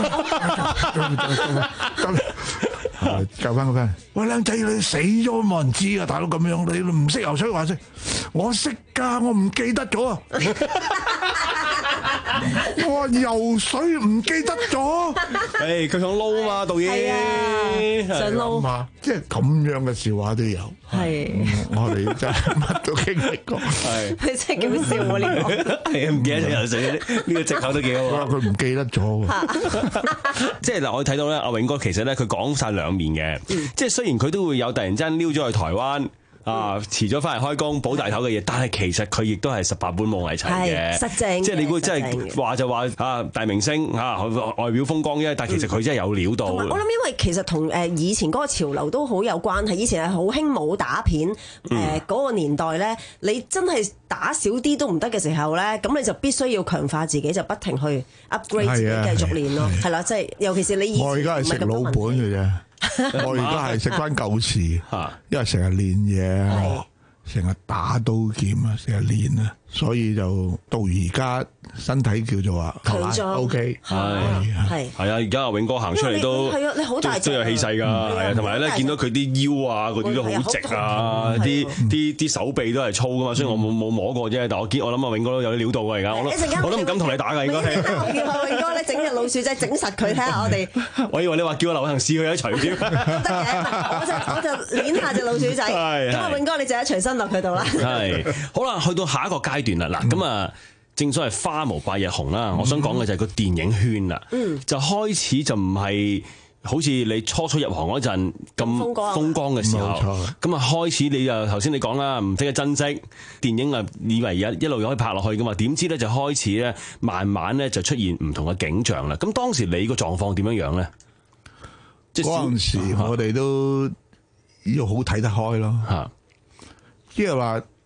救翻個翻，喂靚仔你死咗冇人知啊！大佬咁樣你唔識游水話識，我識㗎，我唔記得咗啊！我話游水唔記得咗，
誒佢想撈嘛導演，
想撈嘛，
即係咁樣嘅笑話都有，係我哋真係乜都經歷過，係
佢真係幾好笑喎呢個，
係啊唔記得咗游水呢個藉口都幾好啊，
佢唔記得咗，
即係嗱我睇到咧阿永哥其實咧佢講晒兩面嘅，即係雖然佢都會有突然之間撩咗去台灣。啊！遲咗翻嚟開工補大頭嘅嘢，但係其實佢亦都係十八般武藝齊嘅，
實正。
即係你估真係話就話啊大明星啊外表風光啫，但係其實佢真係有料到。
我諗因為其實同誒以前嗰個潮流都好有關係，以前係好興武打片誒嗰個年代咧，你真係打少啲都唔得嘅時候咧，咁你就必須要強化自己，就不停去 upgrade 自己，繼續練咯，係啦，即係尤其是你以前
我而家係食老本嘅啫。我而家係食翻舊詞，因為成日練嘢，成日打刀劍啊，成日練啊，所以就到而家身體叫做話強壯 ，OK， 係
係係啊！而家阿永哥行出嚟都
係啊，你好大
都有氣勢㗎，係啊，同埋咧見到佢啲腰啊嗰啲都好直啊，啲啲啲手臂都係粗㗎嘛，雖然我冇冇摸過啫，但我見我諗阿永哥都有啲料到㗎而家，我都我都唔敢同你打㗎應該係。
我叫阿永哥咧整隻老鼠仔整實佢睇下我哋。
我以為你話叫阿劉行試佢一除添。得
嘅，我就我就攣下隻老鼠仔。咁阿永哥你就一隨身落佢度啦。
係好啦，去到下一個階段啦，嗱咁啊。正所謂花無百日紅啦，我想講嘅就係個電影圈啦，嗯、就開始就唔係好似你初初入行嗰陣咁風光嘅時候，咁啊開始你就頭先你講啦，唔識得珍惜電影啊，以為一一路可以拍落去噶嘛，點知咧就開始咧慢慢咧就出現唔同嘅景象啦。咁當時你個狀況點樣樣咧？
嗰陣時我哋都要好睇得開咯，即係話。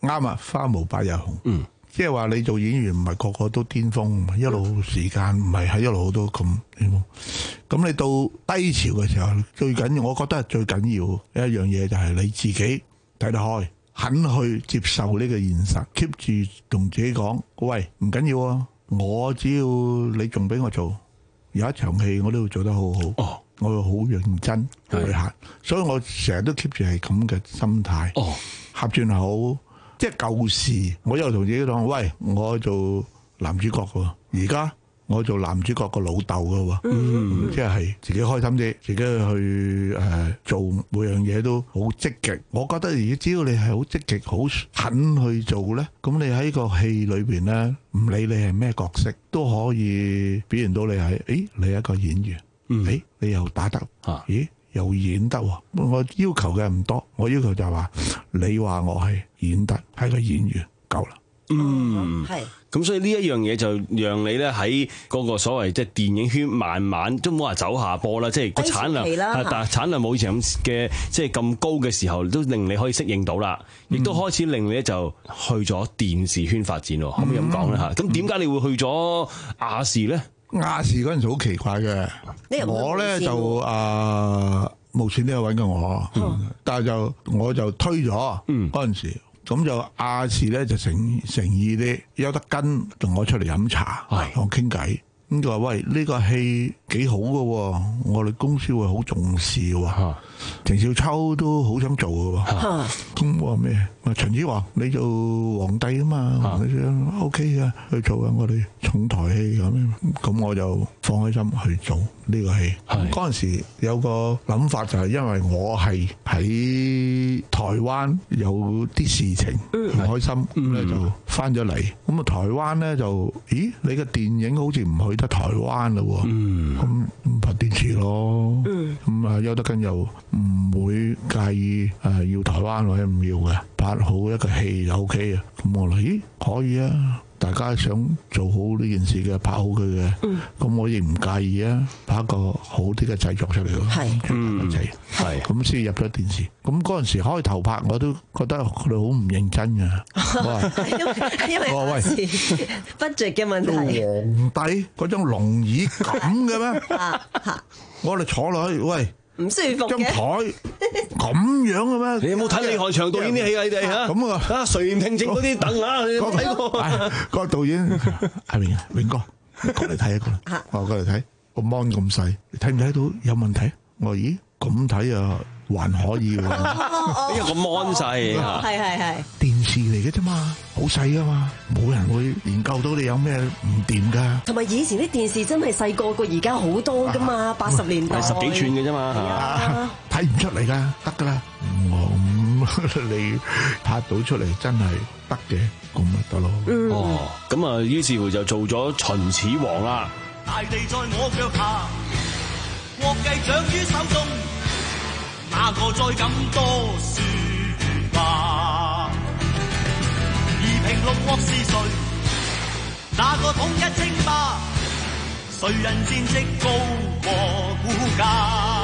啱啊，花無百日紅。嗯。即係話你做演員唔係個個都巔峰，一路時間唔係喺一路都咁巔峰。咁你到低潮嘅時候，最緊要我覺得係最緊要一樣嘢就係你自己睇得開，肯去接受呢個現實 ，keep 住同自己講：喂，唔緊要啊！我只要你仲俾我做，有一場戲我都會做得好好。哦，我會好認真去行，所以我成日都 keep 住係咁嘅心態。哦，合轉好。即係舊時，我又同自己講：喂，我做男主角嘅，而家我做男主角個老豆嘅，嗯，即係自己開心啲，自己去誒、呃、做每樣嘢都好積極。我覺得而家只要你係好積極、好肯去做咧，咁你喺個戲裏邊咧，唔理你係咩角色，都可以表現到你係，誒，你係一個演員，嗯，誒，你又打得，啊，咦？又演得喎，我要求嘅唔多，我要求就係話你話我係演得係個演員夠啦。
嗯，係。咁所以呢一樣嘢就讓你咧喺嗰個所謂即係電影圈慢慢都冇話走下坡啦，即係個產量，但係產量冇以前咁嘅即係咁高嘅時候，都令你可以適應到啦，亦都開始令你咧就去咗電視圈發展喎，可唔可以咁講咧嚇？咁點解你會去咗亞視咧？
亞視嗰陣時好奇怪嘅，我咧就啊無線都有揾過我，嗯、但係就我就推咗嗰陣時，咁就亞視咧就誠誠意啲，有得跟同我出嚟飲茶，同我傾偈。咁佢話：喂，呢、呢個戲幾好嘅，我哋公司會好重視喎。程少秋都好想做嘅喎。咁我話咩？我陳子華你做皇帝啊嘛，你想 OK 嘅去做啊，我哋重台戲咁樣。咁我就放開心去做呢個戲。嗰陣時有個諗法就係因為我係喺台灣有啲事情唔開心，咁咧就翻咗嚟。咁啊台灣咧就，咦你嘅電影好似唔去得台灣嘞喎。咁拍電視咯。咁啊邱德根又唔會介意誒要台灣或者唔要嘅，拍好一個戲就 OK 啊。咁我話咦可以啊，大家想做好呢件事嘅，拍好佢嘅，咁、嗯、我亦唔介意啊，拍一個好啲嘅製作出嚟咯。係，嗯，係，咁先入咗電視。咁嗰陣時開頭拍，我都覺得佢哋好唔認真㗎。
因為因為嗰時 budget 嘅問題。
皇帝嗰張龍椅咁嘅咩？我哋坐落去，喂。
唔舒服嘅
張台咁樣嘅咩？
你有冇睇李翰祥導演啲戲啊？你哋嚇咁啊！啊，誰平靜嗰啲凳啊？你有冇睇過？
嗰個導演阿明啊，永哥，過嚟睇一個啦。我過嚟睇個 mon 咁細，你睇唔睇到有問題？我話咦咁睇啊，還可以喎。
因為個 mon 細啊，
係係係
電視嚟嘅啫嘛，好細啊嘛，冇人會研究到你有咩唔掂㗎。
同埋以前啲電視真係細個過而家好多㗎嘛，八十年代
係十幾寸嘅啫嘛，
睇唔出嚟㗎，得㗎啦。咁你拍到出嚟真係得嘅，咁咪得咯。
哦，咁啊，於是乎就做咗秦始皇啦。
大地在我腳下，國計掌於手中，哪個再敢多説話？夷平六國是誰？哪個統一稱霸？誰人戰績高過顧家？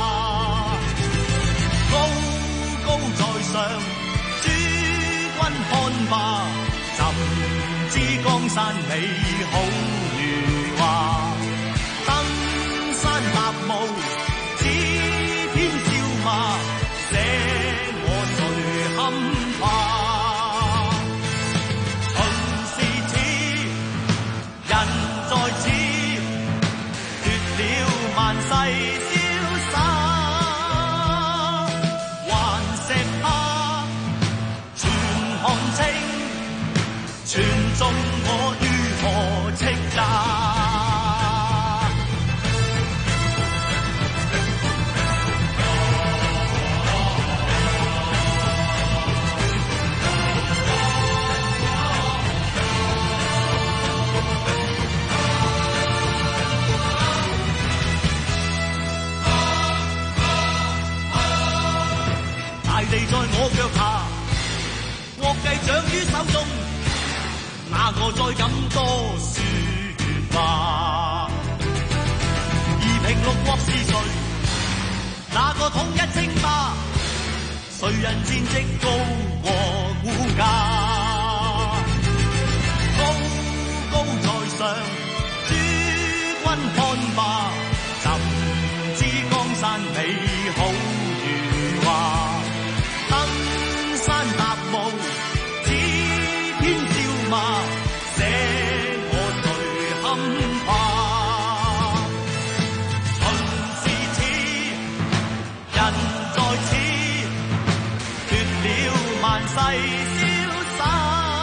高高在上，諸君看吧，怎知江山美好如畫？登山踏霧，此天照馬，捨我誰堪怕？秦是此，人在此，奪了萬世瀟灑。還石他，全看清，全縱我如何叱咤。地在我腳下，國計掌於手中，哪個再敢多説話？夷平六國是誰？哪個統一稱霸？誰人戰績高過顧家？ 班納夢，只偏笑罵，捨我誰堪怕？秦是此，人在此，奪了萬世瀟灑，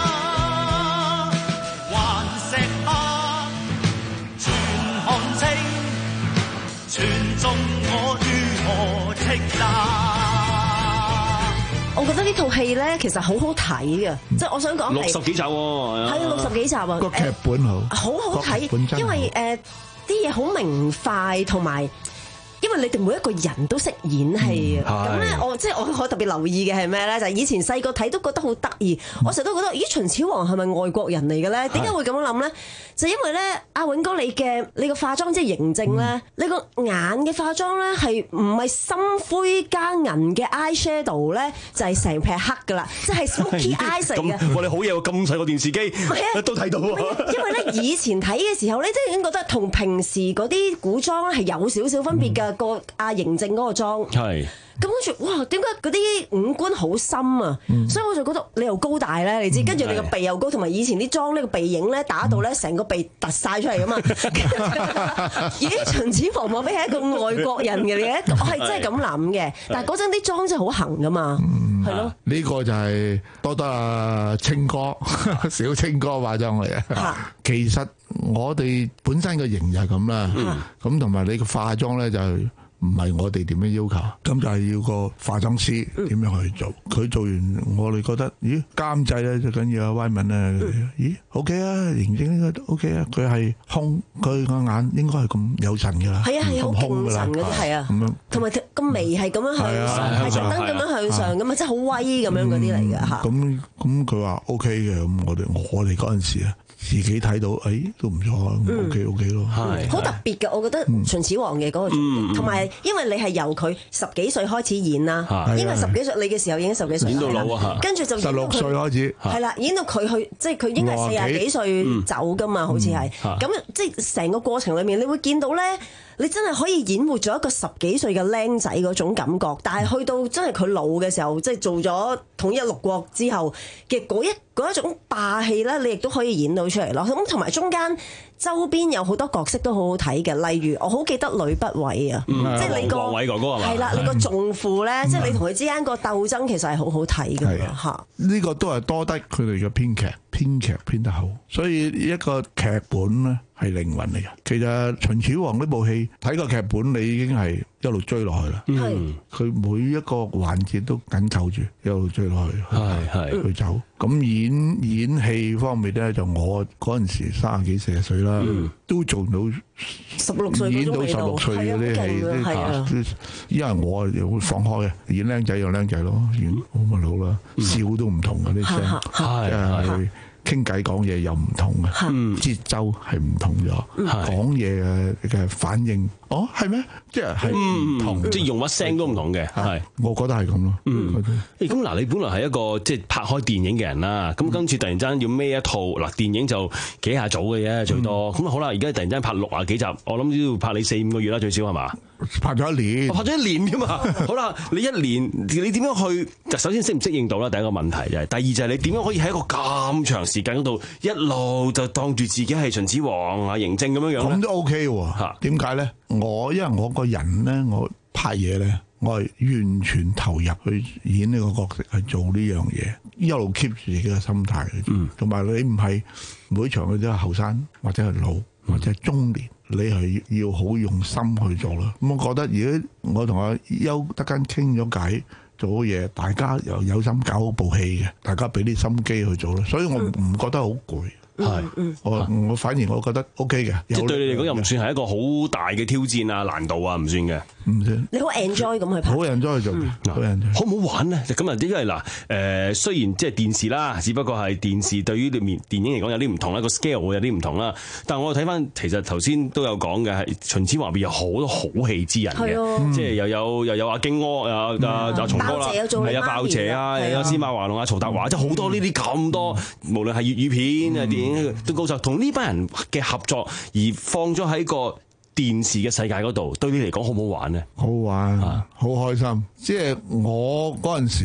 還石刻，全看清，全縱我如何叱咤。
我覺得呢套戲咧，其實好好睇嘅，即係我想講係
六十幾集喎，
係六十幾集啊，
個劇本好，
好好睇，因為誒啲嘢好明快，同埋因為你哋每一個人都識演戲啊，咁咧我即係我我特別留意嘅係咩咧？就係以前細個睇都覺得好得意，我成日都覺得咦秦始皇係咪外國人嚟嘅咧？點解會咁樣諗咧？就因為咧，阿永哥你嘅你個化妝即係嬴政咧，你個眼嘅化妝咧係唔係深灰加銀嘅 eye shadow 咧，就係成撇黑噶啦，即係 smoky eyes 嚟嘅。
咁我哋好嘢喎，咁細個電視機都睇到喎。
因為咧以前睇嘅時候咧，即係已經覺得同平時嗰啲古裝係有少少分別嘅，個阿嬴政嗰個妝。係。咁跟住，哇！點解嗰啲五官好深啊？嗯、所以我就覺得你又高大咧，你知，跟住你個鼻又高，同埋以前啲妝呢個鼻影咧打到咧成個鼻突晒出嚟噶嘛。咦？秦始皇莫非係一個外國人嘅咧？我係真係咁諗嘅。但係嗰陣啲妝真係好行噶嘛，係咯、嗯。
呢個就係多得阿清哥小清哥化妝嚟嘅。其實我哋本身個型就係咁啦，咁同埋你個化妝咧就係。唔係我哋點樣要求，咁就係要個化妝師點樣去做。佢做完，我哋覺得，咦監製咧最緊要阿歪文啊，咦 OK 啊，嬴政應該都 OK 啊，佢係空，佢個眼應該係咁有神㗎啦，
係啊係好勁
咁空㗎啦，
神嗰啲係啊，
咁樣
同埋個眉係咁樣向上，係特登咁樣向上咁啊，即係好威咁樣嗰啲嚟㗎嚇。
咁咁佢話 OK 嘅，咁我哋我哋嗰陣時啊。自己睇到，誒都唔錯，OK OK 咯，係
好特別嘅，我覺得秦始皇嘅嗰個，同埋因為你係由佢十幾歲開始演啦，因為十幾歲你嘅時候已經十幾歲，
演到老啊，
跟住就
十六歲開始，
係啦，演到佢去，即係佢應該係四廿幾歲走噶嘛，好似係，咁即係成個過程裏面，你會見到咧。你真係可以演活咗一個十幾歲嘅僆仔嗰種感覺，但係去到真係佢老嘅時候，即係做咗統一六國之後嘅嗰一嗰一種霸氣咧，你亦都可以演到出嚟咯。咁同埋中間周邊有好多角色都好好睇嘅，例如我好記得呂不韋啊，
嗯、
即係你個
王偉哥哥係嘛？
係啦，你個仲父咧，即係你同佢之間個鬥爭其實係好好睇嘅嚇。
呢個都係多得佢哋嘅編劇，編劇編得好，所以一個劇本咧。係靈魂嚟嘅。其實秦始皇呢部戲睇個劇本，你已經係一路追落去啦。係佢每一個環節都緊扣住，一路追落去。係係去走。咁演演戲方面咧，就我嗰陣時三十幾四十歲啦，都做到
十六歲
演到十六歲嗰啲戲，啲因為我又會放開嘅，演僆仔就僆仔咯，演好咪老啦，笑都唔同嘅啲聲，係係。傾偈講嘢又唔同嘅，節奏係唔同咗，講嘢嘅嘅反應，哦係咩？即係係唔同，
即係用乜聲都唔同嘅，係，
我覺得係咁咯。
嗯，咁嗱，你本來係一個即係拍開電影嘅人啦，咁今次突然間要孭一套嗱電影就幾下組嘅啫，最多，咁好啦，而家突然間拍六啊幾集，我諗都要拍你四五個月啦，最少係嘛？
拍咗一年，
拍咗一年㗎嘛。好啦，你一年你點樣去？就首先適唔適應到啦，第一個問題就係，第二就係你點樣可以喺一個咁長時間嗰度一路就當住自己係秦始皇啊嬴政咁樣樣咧？
咁都 OK 喎。嚇，點解咧？我因為我個人咧，我拍嘢咧，我係完全投入去演呢個角色，去做呢樣嘢，一路 keep 住自己嘅心態。嗯，同埋你唔係每場佢都係後生或者係老或者係中年。你係要好用心去做啦。咁我覺得，如果我同阿邱德根傾咗偈，做好嘢，大家又有心搞好部戲嘅，大家俾啲心機去做啦。所以我唔覺得好攰。係，我我反而我覺得 O K 嘅，
即係對你嚟講又唔算係一個好大嘅挑戰啊，難度啊，唔算嘅，
唔算。
你好 enjoy 咁去拍，
好 enjoy 去做，好 enjoy。
好唔好玩咧？咁啊，因為嗱，誒雖然即係電視啦，只不過係電視對於你面電影嚟講有啲唔同啦，個 scale 會有啲唔同啦。但係我睇翻，其實頭先都有講嘅係秦始皇入邊有好多好戲之人嘅，即係又有又有阿荊軻啊啊阿松哥啦，係啊鮑姐啊，又有司馬華龍啊曹達華，即係好多呢啲咁多，無論係粵語片啊電影都高手。同呢班人嘅合作而放咗喺個電視嘅世界嗰度，對你嚟講好唔好玩呢？
好玩，好開心。即係我嗰陣時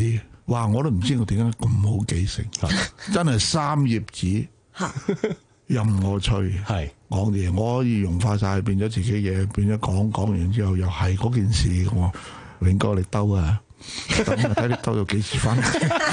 哇！我都唔知我點解咁好記性，真係三頁紙任我吹，
係
講嘢，我可以融化晒，變咗自己嘢，變咗講講完之後又係嗰件事，我永哥你兜啊！睇你兜到幾時翻？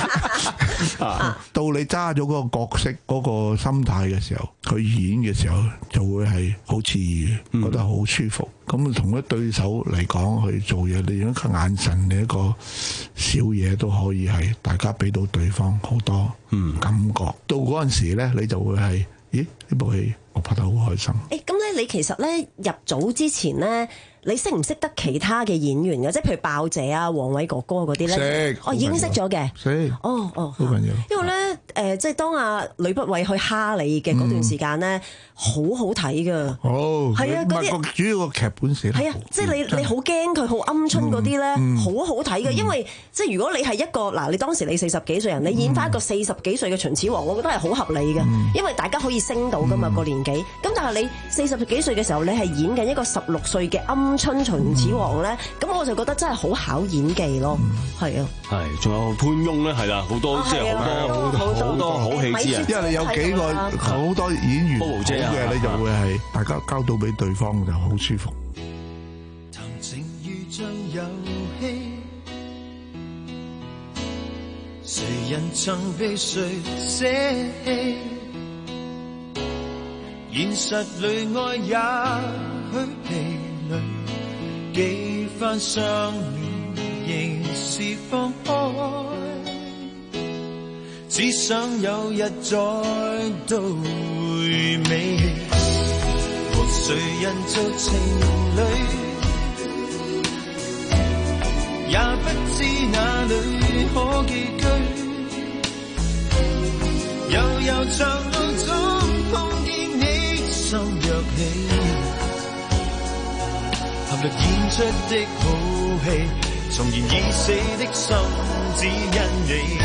到你揸咗嗰個角色、嗰、嗰個心態嘅時候，佢演嘅時候就會係好似嘅，
嗯、
覺得好舒服。咁同一對手嚟講去做嘢，你用一個眼神，你一個小嘢都可以係大家俾到對方好多感覺。嗯、到嗰陣時咧，你就會係，咦？呢部戲我拍得好開心。
誒，咁咧，你其實咧入組之前咧，你識唔識得其他嘅演員嘅？即係譬如爆姐啊、黃偉哥哥嗰啲咧，
識，
哦，已經識咗嘅。
識。
哦哦。
好朋友。
因為咧，誒、呃，即係當阿呂不韋去蝦你嘅嗰段時間咧，好好睇噶。
哦。
係啊，嗰啲
主要個劇本寫。
係啊，即係你你好驚佢好鵪鶉嗰啲咧，好好睇嘅。因為即係如果你係一個嗱，你當時你四十幾歲人，你演翻一個四十幾歲嘅秦始皇，我覺得係好合理嘅，因為大家可以升到噶嘛個年紀。咁但係你四十幾歲嘅時候，你係演緊一個十六歲嘅鵪鶉秦始皇咧，咁我就覺得真係好考演技咯，係啊。
係，仲有潘翁咧，係啦，好多即係好多好多好戲之人，
因為你有幾個好多演員好嘅，你就會係大家交到俾對方就好舒服。
談情如像遊戲，誰人曾被誰捨棄？現實裏愛也許疲累，幾番相戀仍是放開，只想有日再度回味，和誰人做情侶，也不知哪裏可寄居，悠悠長路中碰見你心躍起，合力演出的好戲，重燃已死的心，只因你。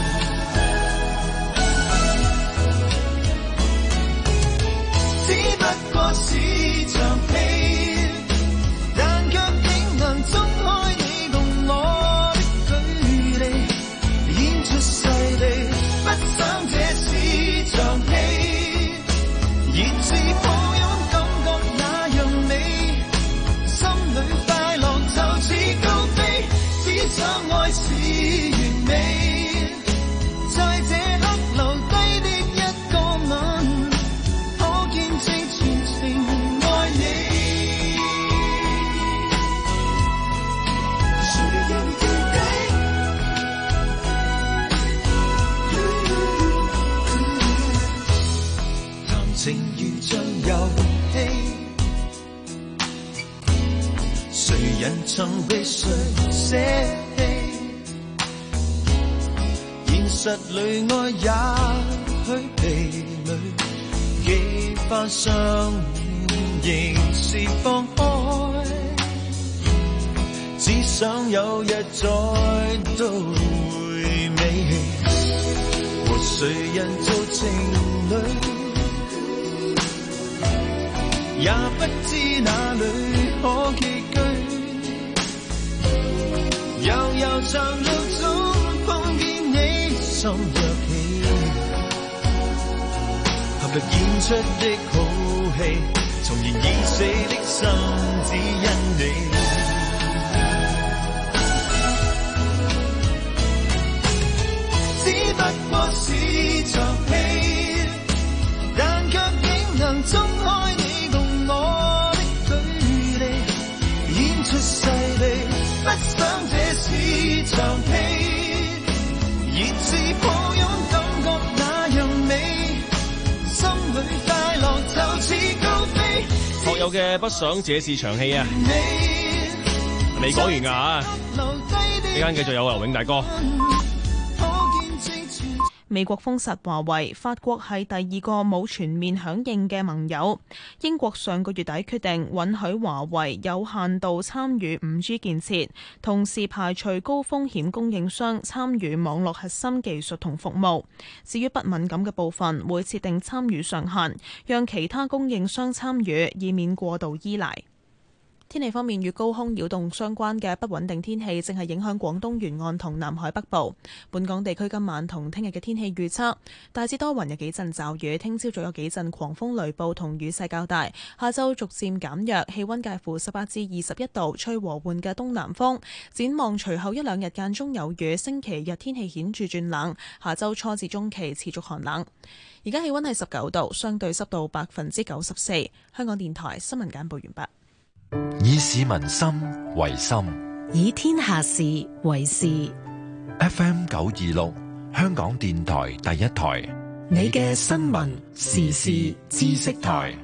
只不過是場戲，但卻竟能衝開你共我的距離，演出勢利，不想這是場戲，熱熾抱擁感覺那樣美，心裏快樂就似高飛，只想愛是完美，在這刻留低的一個吻，可見證全情愛你。誰人叫你？談情如像遊戲，誰人曾被誰捨棄？現實裏愛也許疲累，幾番相戀仍是放開，只想有日再度回味，和誰人做情侶，也不知哪裏可寄居，悠悠長路中碰見你心躍起，合力演出的好戲，重燃已死的心，只因你。只不過是場戲，但卻竟能衝開你共我的距離，演出勢利，不想這是場戲，熱熾抱擁感覺那樣美，心裏快樂就似高飛。
學友嘅不想這是場戲啊，未講完㗎嚇，呢間繼續有劉永大哥。
美國封殺華為，法國係第二個冇全面響應嘅盟友。英國上個月底決定允許華為有限度參與五 G 建設，同時排除高風險供應商參與網絡核心技術同服務。至於不敏感嘅部分，會設定參與上限，讓其他供應商參與，以免過度依賴。 天氣方面，與高空擾動相關嘅不穩定天氣正係影響廣東沿岸同南海北部。本港地區今晚同聽日嘅天氣預測大致多雲，有幾陣驟雨，聽朝早有幾陣狂風雷暴同雨勢較大。下晝逐漸減弱，氣溫介乎十八至二十一度，吹和緩嘅東南風。展望隨後一兩日間中有雨，星期日天氣顯著轉冷，下週初至中期持續寒冷。而家氣溫係十九度，相對濕度百分之九十四。香港電台新聞簡報完畢。
以市民心為心，
以天下事為事。
F M 九二六，香港電台第一台，
你嘅新聞時事知識台。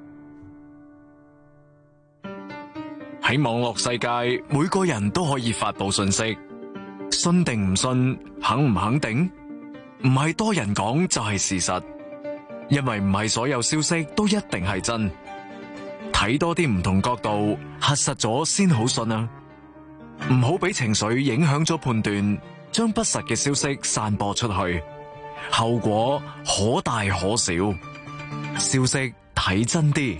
喺網絡世界，每個人都可以發佈信息，信定唔信，肯唔肯定，唔係多人講就係事實，因為唔係所有消息都一定係真。睇多啲唔同角度，核實咗先好信啊！唔好俾情緒影響咗判斷，將不實嘅消息散播出去，後果可大可小。消息睇真啲。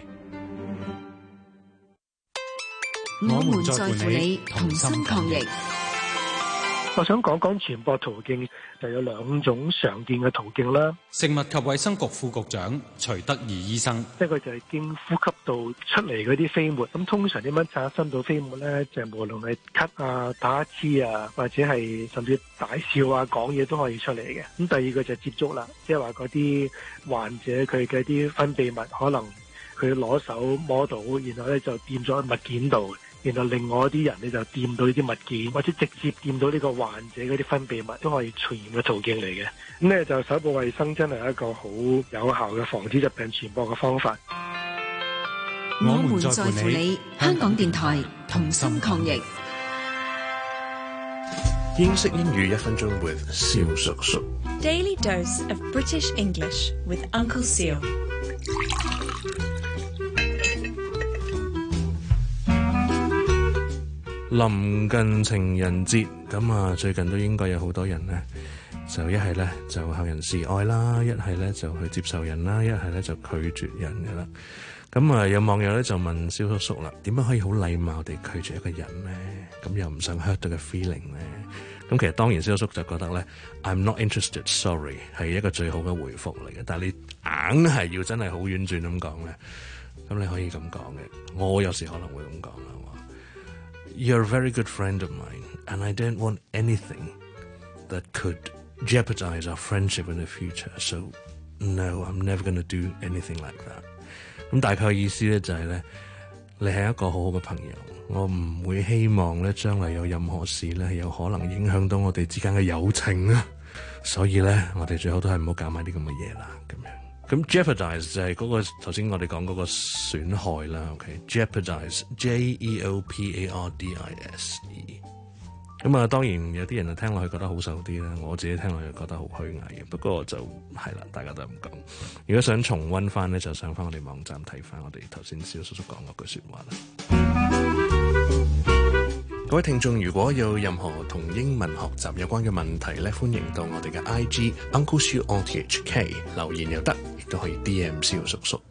我們在乎你，同心抗疫。
我想講講傳播途徑，就有兩種常見嘅途徑啦。
食物及衛生局副局長徐德義醫生，
一個就係經呼吸道出嚟嗰啲飛沫。咁通常點樣產生到飛沫呢？就係無論係咳啊、打乞嗤啊，或者係甚至大笑啊、講嘢都可以出嚟嘅。咁第二個就係接觸啦，即係話嗰啲患者佢嘅啲分泌物，可能佢攞手摸到，然後咧就掂咗喺物件度。然後另外一啲人你就掂到呢啲物件，或者直接掂到呢個患者嗰啲分泌物，都可以傳染嘅途徑嚟嘅。咁咧就手部衛生真係一個好有效嘅防止疾病傳播嘅方法。
我們在乎你，香港電台同心抗疫。
英式英語一分鐘 with 蕭叔叔。
Daily dose of British English with Uncle Seal。
臨近情人節，咁啊最近都應該有好多人呢，就一係呢就向人示愛啦，一係呢就去接受人啦，一係呢就拒絕人嘅啦。咁啊有網友呢就問蕭叔叔啦，點樣可以好禮貌地拒絕一個人呢？咁又唔想 hurt 到嘅 feeling 呢？咁其實當然蕭叔叔就覺得呢 I'm not interested, sorry 係一個最好嘅回覆嚟嘅。但係你硬係要真係好婉轉咁講呢，咁你可以咁講嘅。我有時可能會咁講啦。You're a very good friend of mine, and I don't want anything that could jeopardize our friendship in the future. So, no, I'm never going to do anything like that. 咁大概意思咧就係咧，你係一個好好嘅朋友，我唔會希望咧將來有任何事咧有可能影響到我哋之間嘅友情啊。所以咧，我哋最好都係唔好搞埋啲咁嘅嘢啦。咁樣。咁 jeopardize 就係嗰個頭先我哋講嗰個損害啦 ，OK？ jeopardize J E O P A R D I S E。咁啊，當然有啲人啊聽落去覺得好受啲啦，我自己聽落去覺得好虛偽嘅。不過就係啦，大家都係咁講。如果想重溫翻咧，就上翻我哋網站睇翻我哋頭先蕭叔叔講嗰句説話啦。各位聽眾，如果有任何同英文學習有關嘅問題咧，歡迎到我哋嘅 I G Uncle Siu on T H K 留言又得，亦都可以 D M 蕭叔叔。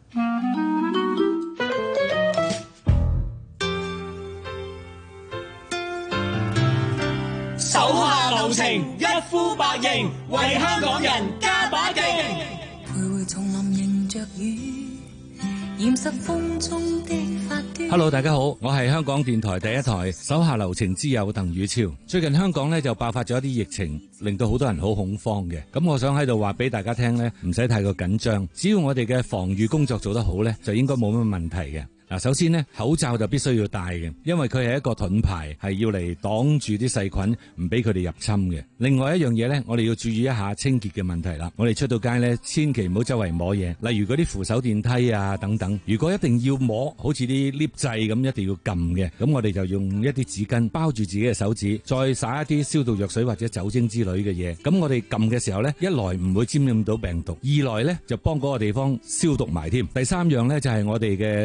手下留情，一呼百應，為香港人加把勁。
徘徊叢林迎着雨，染濕風中的發端。
Hello， 大家好，我係香港電台第一台手下留情之友鄧宇超。最近香港咧就爆發咗一啲疫情，令到好多人好恐慌嘅。咁我想喺度話俾大家聽咧，唔使太過緊張，只要我哋嘅防禦工作做得好咧，就應該冇乜問題嘅。嗱，首先呢，口罩就必須要戴嘅，因為佢係一個盾牌，係要嚟擋住啲細菌，唔俾佢哋入侵嘅。另外一樣嘢呢，我哋要注意一下清潔嘅問題啦。我哋出到街呢，千祈唔好周圍摸嘢，例如嗰啲扶手電梯啊等等。如果一定要摸，好似啲 lift 掣咁，一定要撳嘅，咁我哋就用一啲紙巾包住自己嘅手指，再灑一啲消毒藥水或者酒精之類嘅嘢。咁我哋撳嘅時候呢，一來唔會沾染到病毒，二來呢就幫嗰個地方消毒埋添。第三樣呢，就係我哋嘅防疫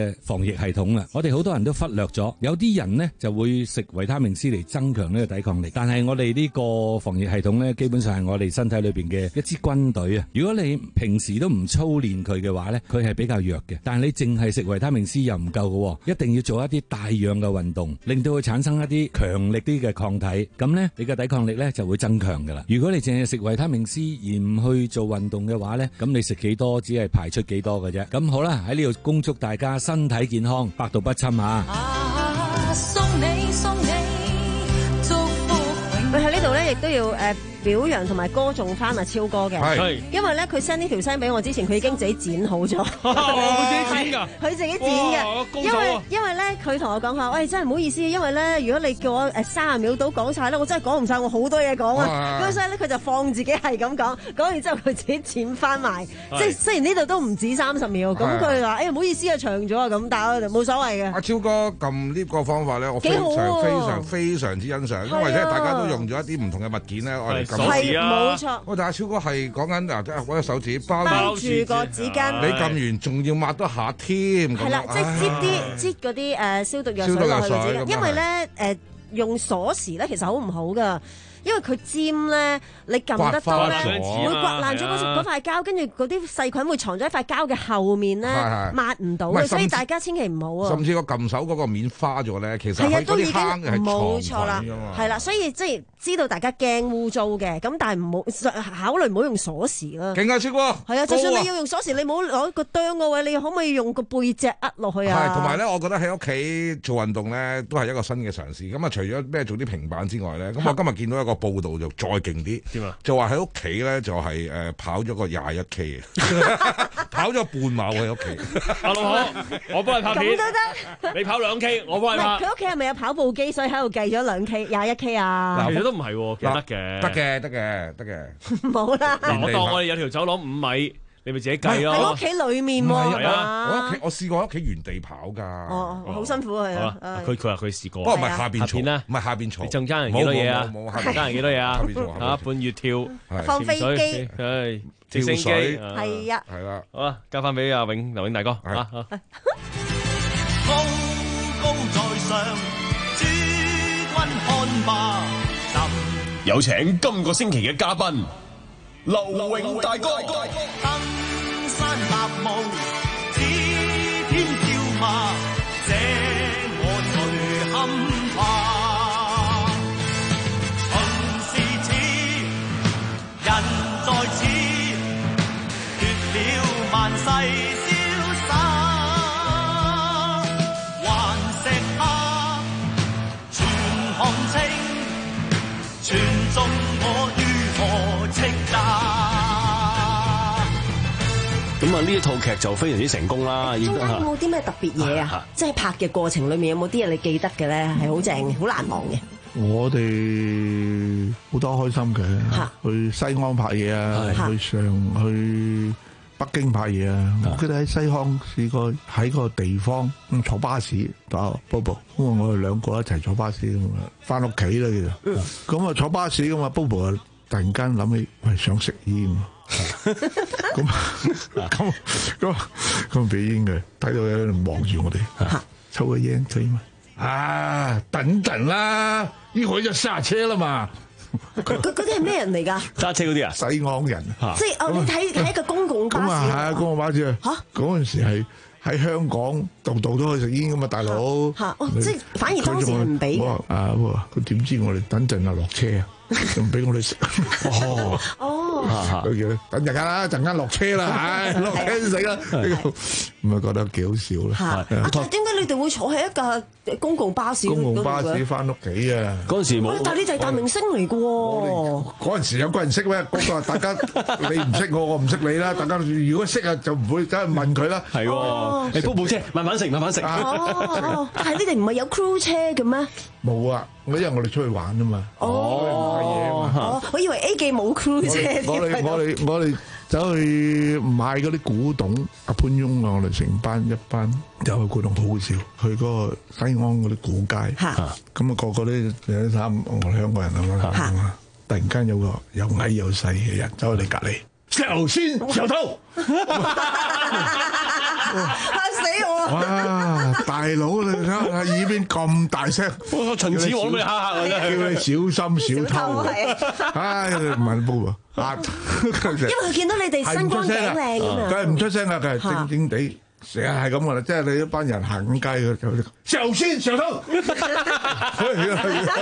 疫系統啦。我哋好多人都忽略咗，有啲人呢就會食維他命 C 嚟增強呢個抵抗力，但係我哋呢個防疫系統呢，基本上係我哋身體裏邊嘅一支軍隊啊。如果你平時都唔操練佢嘅話呢，佢係比較弱嘅。但係你淨係食維他命 C 又唔夠嘅，一定要做一啲帶氧嘅運動，令到佢產生一啲強力啲嘅抗體，咁呢，你嘅抵抗力呢就會增強噶啦。如果你淨係食維他命 C 而唔去做運動嘅話呢，咁你食幾多只係排出幾多嘅啫。咁好啦，喺呢度恭祝大家身體健康，百毒不侵啊！
送你送你祝福永。
佢喺呢度咧，亦都要誒。呃表揚同埋歌頌翻阿超哥嘅，因為咧佢 send 呢條聲俾我之前，佢已經自己剪好咗。
佢自己剪㗎，
佢自己剪嘅。因為因為咧，佢同我講下，喂，真係唔好意思，因為咧，如果你叫我誒三十秒到講晒咧，我真係講唔晒，我好多嘢講啊。咁所以咧，佢就放自己係咁講，講完之後佢自己剪翻埋。即係雖然呢度都唔止三十秒，咁佢話誒唔好意思啊，長咗啊咁，但係冇所謂嘅。
阿超哥撳呢個方法咧，我非常非常非常之欣賞，因為咧大家都用咗一啲唔同嘅物件咧，我哋撳
係冇錯。
我但係超哥係講緊嗱，即係揾個手指包
包住個紙巾，
你撳完仲要抹多下添。
係啦，即係擠啲擠嗰啲誒消毒藥水落去個紙巾，因為咧誒用鎖匙咧其實好唔好噶。因為佢尖咧，你撳得多咧，會刮爛咗嗰塊膠，跟住嗰啲細菌會藏咗喺塊膠嘅後面咧，抹唔到嘅，所以大家千祈唔好啊！
甚至個撳手嗰個面花咗咧，其實係嗰啲坑係
冇錯啦，係啦，所以即係知道大家驚污糟嘅，咁但係唔好考慮唔好用鎖匙啦。
勁啊，超哥！
係啊，就算你要用鎖匙，你唔好攞個釘個位，你可唔可以用個背脊扼落去啊？
係，同埋咧，我覺得喺屋企做運動咧，都係一個新嘅嘗試。咁啊，除咗咩做啲平板之外咧，咁我今日見到一個報道就再勁啲，點啊？就話喺屋企咧就係誒跑咗個廿一 K 跑咗半馬喎喺屋企。
阿老婆，我幫你拍片。
咁都得。
你跑兩 K，我幫你拍。
佢屋企係咪有跑步機，所以喺度計咗兩 K、廿一 K 啊？
其實都唔係喎，其實得嘅。
得嘅，得嘅，得嘅。
冇啦。
我當我哋有條走廊五米。你咪自己計咯。
喺屋企裏面喎，
係啊！我屋企我試過喺屋企原地跑㗎。
哦，好辛苦啊！
佢佢話佢試過。
不過唔係下邊坐
啦，
唔係下邊坐。
你仲爭人幾多嘢啊？
冇冇
冇，爭人幾多嘢啊？
下邊坐
嚇，半月跳，
放飛機，
係直升機，
係啊，
係啦。
好啦，交翻俾阿永劉永大哥啊！
高高在上，諸君看吧。
有請今個星期嘅嘉賓。劉永大哥，
登山立霧，指天叫罵，這我最堪怕。曾是此，人在此，奪了萬世瀟灑。還石他，全行清，全縱我於何戚打。
咁啊，呢一套劇就非常之成功啦。
中間有冇啲咩特別嘢啊？即係拍嘅過程裏面有冇啲嘢你記得嘅咧？係好正嘅，好難忘嘅。
我哋好多開心嘅，去西安拍嘢啊，去上去北京拍嘢啊。我記得喺西康試過喺個地方坐巴士打 Bobo，咁啊我哋兩個一齊坐巴士咁啊，翻屋企啦其實。咁啊坐巴士咁啊 Bobo 啊突然間諗起喂想食煙。咁咁咁咁俾煙嘅，睇到有人望住我哋，抽個煙可以嘛？啊，等等啦，呢會就剎車啦嘛。
嗰嗰啲係咩人嚟㗎？
揸車嗰啲啊，
西安人。
即係哦，你睇睇一個公共巴士。咁啊係啊，
公共巴士啊。嚇！嗰陣時係喺香港度度都可以食煙㗎嘛，大佬。
嚇！哦，即係反而當時係唔俾嘅。
啊，佢點知我哋等陣啊落車啊？唔俾我哋食。哦。
哦。
佢叫等陣間啦，陣間落車啦，唉，落車先食啦。咁啊覺得幾好笑啦。
嚇！點解你哋會坐喺一架公共巴士？
公共巴士翻屋企啊！
嗰陣時冇。
但係你就係大明星嚟㗎喎。
嗰陣時有個人識咩？嗰個大家你唔識我，我唔識你啦。大家如果識啊，就唔會走去問佢啦。
係喎，你煲部車，慢慢食，慢慢食。
哦，但係你哋唔係有 crew 車嘅咩？
冇啊！我因為我哋出去玩啊嘛。
哦。哦，我以為 A 記冇 crew 車。
我哋我哋我哋走去買嗰啲古董，阿潘翁啊，我哋成班一班走去古董，好好笑。去嗰個西安嗰啲古街，咁啊個個都有啲衫，我哋香港人咁樣。突然間有個又矮又細嘅人走去你隔離，石牛先石頭，
死我！
哇！大佬你睇下耳邊咁大聲，
秦始皇都俾你嚇嚇啊！
叫你小心小偷。唉，唔係報啊！啊，
因為佢見到你哋身光頸靚啊嘛，
梗係唔出聲啦，梗係靜靜地。成日係咁噶啦，即係你一班人行緊街嘅，首先上偷。佢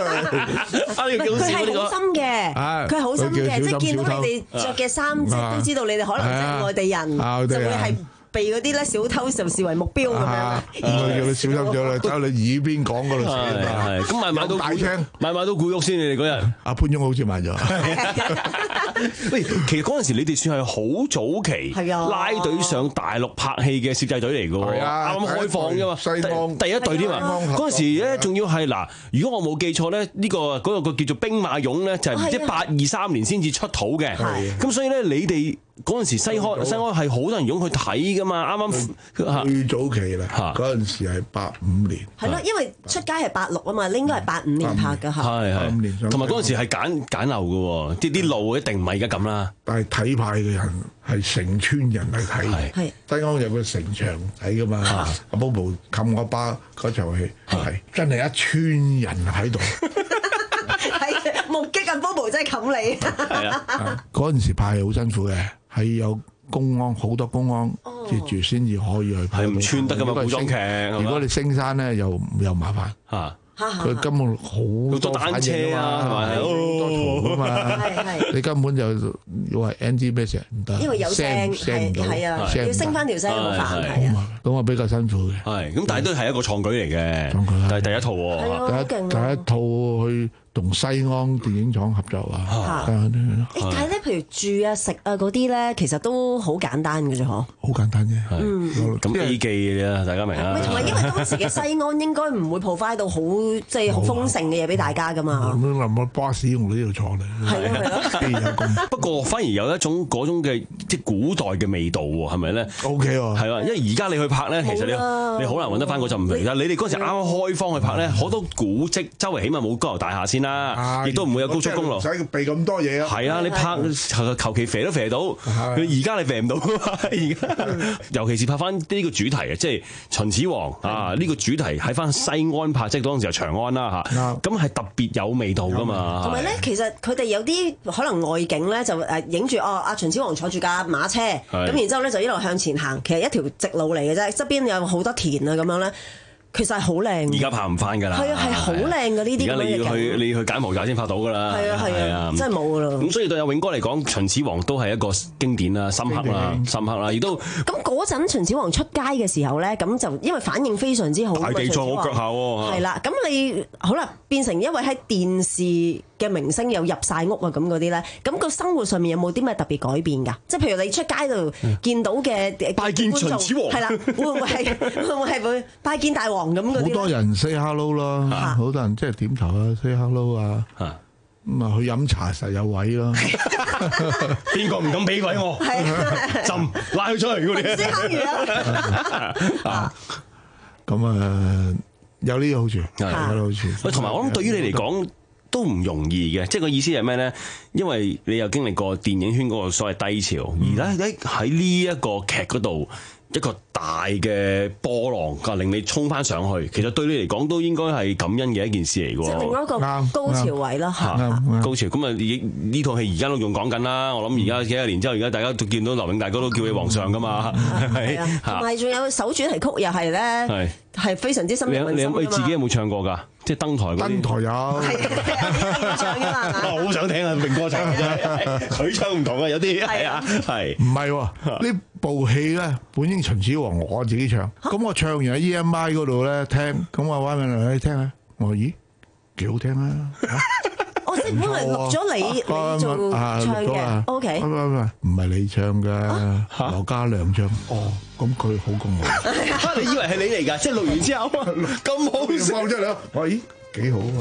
係好心嘅，佢係好心嘅，即係見到你哋着嘅衫，即係都知道你哋可能即係外地人，就會係被嗰啲咧小偷就視為目標咁樣。
我叫你小心咗啦，走你耳邊講嗰度寫嘛。
係咁買買到
大聲，
買買到古玉先，你哋嗰日。
阿潘忠好似買咗。
喂，其實嗰陣時你哋算係好早期拉隊上大陸拍戲嘅攝製隊嚟㗎喎，啱啱開放啫嘛，
西方
第一隊添啊！嗰陣時咧仲要係嗱，如果我冇記錯咧，呢個嗰個個叫做兵馬俑咧，就係唔知八二三年先至出土嘅，咁所以咧你哋。嗰陣時西開西開係好多人湧去睇噶嘛，啱啱
最早期啦，嗰陣時係八五年。
係咯，因為出街係八六啊嘛，應該係八五年拍㗎嚇。
係係，同埋嗰陣時係簡簡陋嘅喎，即係啲路一定唔係而家咁啦。
但係睇派嘅人係成村人嚟睇，係西安有個城牆睇噶嘛，阿 Bobo 冚我巴嗰場戲係真係一村人喺度。
係目擊阿 Bobo 真係冚你。
係啊，
嗰陣時拍係好辛苦嘅。係有公安，好多公安接住先至可以去拍。
係唔穿得噶嘛，古裝劇。
如果你升山咧，又又麻煩
嚇。
佢根本好多
單車啊，係咪？
好多圖啊嘛。你根本就要係 N G 咩聲唔得，
因為有聲
聲唔到，
係啊，要升翻條聲好煩係啊。
咁啊比較辛苦嘅。
係咁，但係都係一個創舉嚟嘅。
創舉
但係第一套喎，
第一第一套去。同西安電影廠合作啊！
誒，但係咧，譬如住啊、食啊嗰啲咧，其實都好簡單嘅啫，嗬。好
簡單啫。
嗯。
咁 A 記嘅啫，大家明啦。
同埋因為當時嘅西安應該唔會 provide 到好即係好豐盛嘅嘢俾大家噶嘛。
咁嗱，我巴士我呢度坐咧。
係咯係咯。
不過反而有一種嗰種嘅即係古代嘅味道喎，係咪咧
？O K 喎。
係啊，因為而家你去拍咧，其實你你好難揾得翻嗰陣味。但係你哋嗰陣時啱啱開荒去拍咧，好多古蹟，周圍起碼冇高樓大廈先啦，亦都唔會有高速公路。
唔使備咁多嘢啊！
係啊，你拍求其肥都肥到，而家你肥唔到。而家尤其是拍翻呢個主題啊，即係秦始皇啊呢個主題喺翻西安拍，即係當時係長安啦嚇。咁係特別有味道噶嘛。
同埋咧，其實佢哋有啲可能外景咧，就誒影住哦，阿秦始皇坐住架馬車，咁然之後咧就一路向前行，其實一條直路嚟嘅啫，側邊有好多田啊咁樣咧。其實係好靚，
而家拍唔翻㗎啦。係
啊，係好靚㗎呢啲。
而家你要去你要去柬埔寨先拍到㗎啦。
係啊係啊，真係冇㗎啦。
咁所以對阿永哥嚟講，秦始皇都係一個經典啦、深刻啦、深刻啦，亦都。
咁嗰陣秦始皇出街嘅時候咧，咁就因為反應非常之好。
大地藏我腳下喎。
係啦，咁你好啦，變成一位喺電視嘅明星又入晒屋啊咁嗰啲咧，咁個生活上面有冇啲咩特別改變㗎？即係譬如你出街度見到嘅
拜見秦始皇，
係啦，會唔會係會唔會係會拜見大王咁嗰啲？
好多人 say hello 咯，好多人即係點頭啊 say hello 啊，咁啊去飲茶實有位咯。
邊個唔敢俾位我？浸拉佢出嚟嗰啲。
先坑魚啊！
咁啊有呢個好處，有呢個好處。
喂，同埋我諗對於你嚟講。都唔容易嘅，即係個意思係咩咧？因為你又經歷過電影圈嗰個所謂低潮，嗯、而咧喺呢一個劇嗰度一個大嘅波浪，令你衝翻上去，其實對你嚟講都應該係感恩嘅一件事嚟嘅喎。
即係另一個高潮位啦，
嚇高潮咁啊！呢套戲而家都仲講緊啦。我諗而家幾廿年之後，而家大家都見到劉永大哥都叫你皇上噶嘛，係咪？
同埋仲有首主題曲又係咧，係非常之深入民心。
你自己有冇唱過㗎？即係登台嗰啲，
登台有，
係唱㗎嘛？
我好想聽啊，明哥唱啫，佢唱唔同啊，有啲係啊，係
唔係喎？呢部戲咧本應秦始皇我自己唱，咁我唱完喺 E M I 嗰度咧聽，咁我揾問你聽下，我話咦幾好聽啊！
我即係本來錄咗你你做唱嘅 ，OK，唔
唔唔，唔係你唱㗎，羅嘉良唱。哦，咁佢好過我。
你以為係你嚟㗎？即係錄完之後咁好笑
出嚟，我咦幾好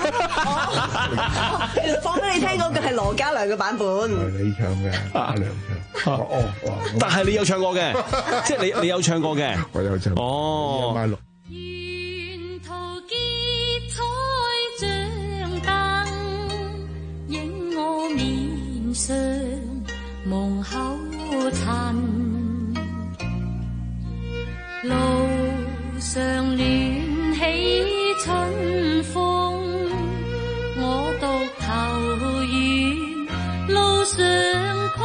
啊！原來放俾你聽嗰個係羅嘉良嘅版本。
係你唱嘅，嘉良唱。哦，
但係你有唱過嘅，即係你你有唱過嘅。
我有唱。
哦。
沿途結彩像燈，映我面上蒙口塵。
路上暖起春風，我獨頭遠，路上困。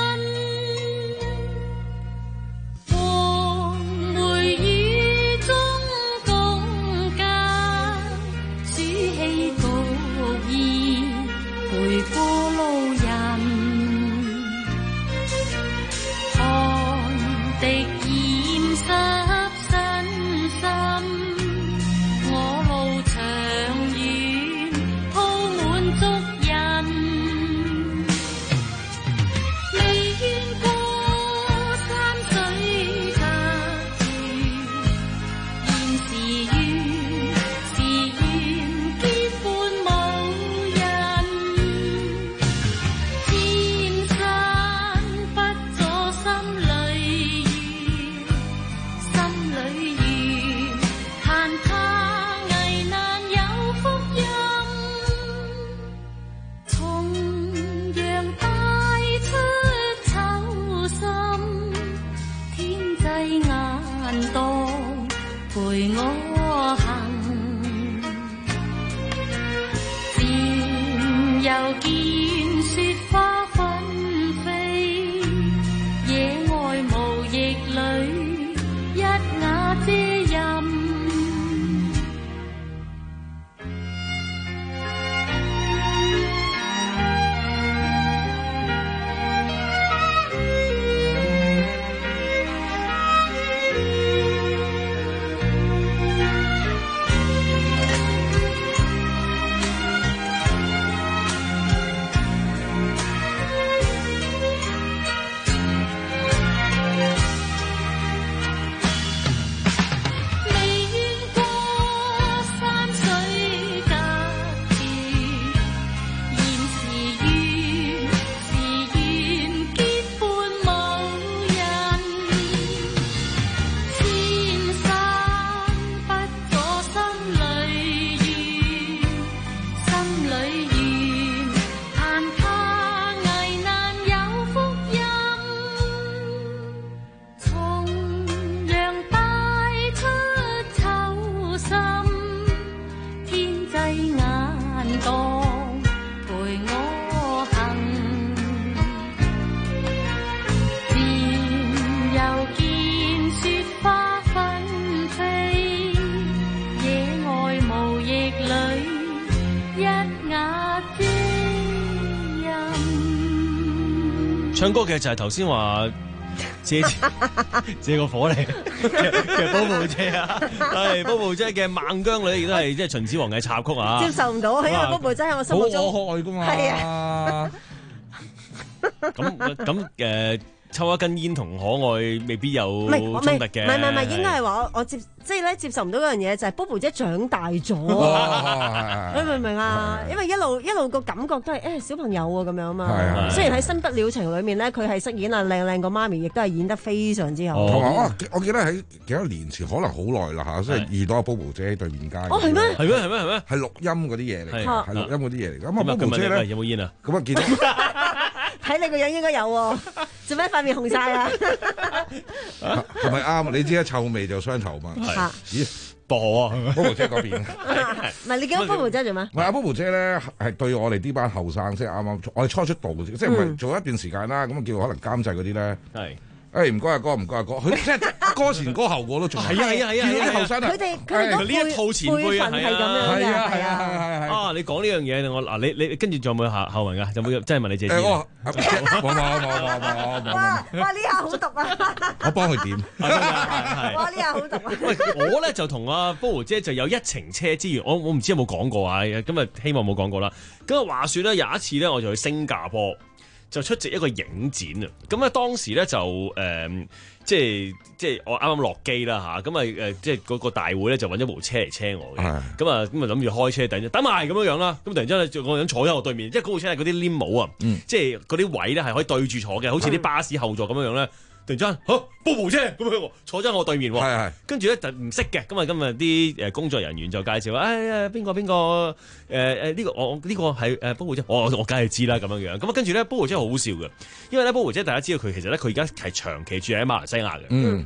黃梅雨中共隔，暑氣焗熱，陪過路人。汗滴染濕身心，我路長遠鋪滿足印。未怨過山水隔絕，現時怨是怨結伴無人。千山不阻心裏願，心裏願盼他危難有福音。重陽帶出秋心，天際眼動陪我行。漸又見雪花紛飛，野外無翼裏一瓦遮蔭。未怨過山水隔絕，現時怨是怨結伴無人。千山不阻心裏願，心裏願盼他危難有福音。重陽帶出秋心，天際眼動陪我行。漸又見雪花紛飛，野外無翼裏一瓦遮蔭。
唱歌嘅就係頭先話借借個火嚟嘅 Bobo 姐啊，係 Bobo 姐嘅《孟姜女》亦都係即係秦始皇嘅插曲啊！
接受唔到，因為 Bobo 真係我心目中
好可愛噶嘛。
係
啊，
咁咁誒，抽一根煙同可愛未必有
唔係唔係
衝突嘅。
唔係唔係，應該係話我我接即係咧接受唔到嗰樣嘢，就係 Bobo 姐長大咗，
哦
你明唔明啊？因為一路一路個感覺都係誒小朋友喎咁樣啊嘛。
係係
雖然喺《新不了情》裏面咧，佢係飾演啊靚靚個媽咪，亦都係演得非常之好。
同埋我我記得喺幾多年前，可能好耐啦嚇，即係遇到阿 Bobo 姐喺對面街。
哦係咩？
係咩係咩係咩？
係錄音嗰啲嘢嚟嘅，
係
係錄音嗰啲嘢嚟嘅。咁啊
咁啊
Bobo 姐咧
有冇煙啊？
咁啊見到
睇你個樣應該有喎，做咩塊面紅晒啊？
係咪啱？你知啦，臭味就相投嘛。
係
咦？
薄啊
Bobo 姐嗰邊。
唔係你見到 Bobo 姐做咩？
唔係阿 Bobo 姐咧，係對我哋呢班後生，即係啱啱我哋初出道嘅，即係唔係做一段時間啦，咁啊叫可能監製嗰啲咧。
係。
誒唔該阿哥，唔該阿哥，佢即係歌前歌後我都仲係。
係啊係啊係啊！
見到啲後生啊，
佢哋佢哋
呢一套前輩啊，
係咁樣嘅，
係啊係啊係啊係
啊！你講呢樣嘢，我嗱你你跟住仲有冇後後文㗎？有冇真係問你借錢？
誒我冇冇冇冇冇冇冇。
哇哇！呢下好毒啊！
我幫佢點？
哇！呢下好毒啊！
喂，我咧就同阿 Bobo 姐就有一程車之緣，我我唔知有冇講過啊，今日希望冇講過啦。咁啊話説咧有一次咧，我就去新加坡。就出席一個影展啊！咁咧當時咧就誒、呃，即係即係我啱啱落機啦嚇，咁啊誒，即係嗰個大會咧就揾咗部車嚟車我嘅，咁啊咁啊諗住開車等等埋咁樣樣啦，咁突然之間咧就個人坐喺我對面，即係嗰部車係嗰啲 limo 啊，嗯、即係嗰啲位咧係可以對住坐嘅，好似啲巴士後座咁樣樣咧。突然之間嚇 Bobo 姐咁樣坐咗我對面喎，跟住咧就唔識嘅，咁啊今日啲誒工作人員就介紹，哎呀邊個邊個誒誒呢個我呢個係誒 Bobo 姐，我我梗係知啦咁樣樣，咁啊跟住咧 Bobo 姐好好笑嘅，因為咧 Bobo 姐大家知道佢其實咧佢而家係長期住喺馬來西亞嘅。嗯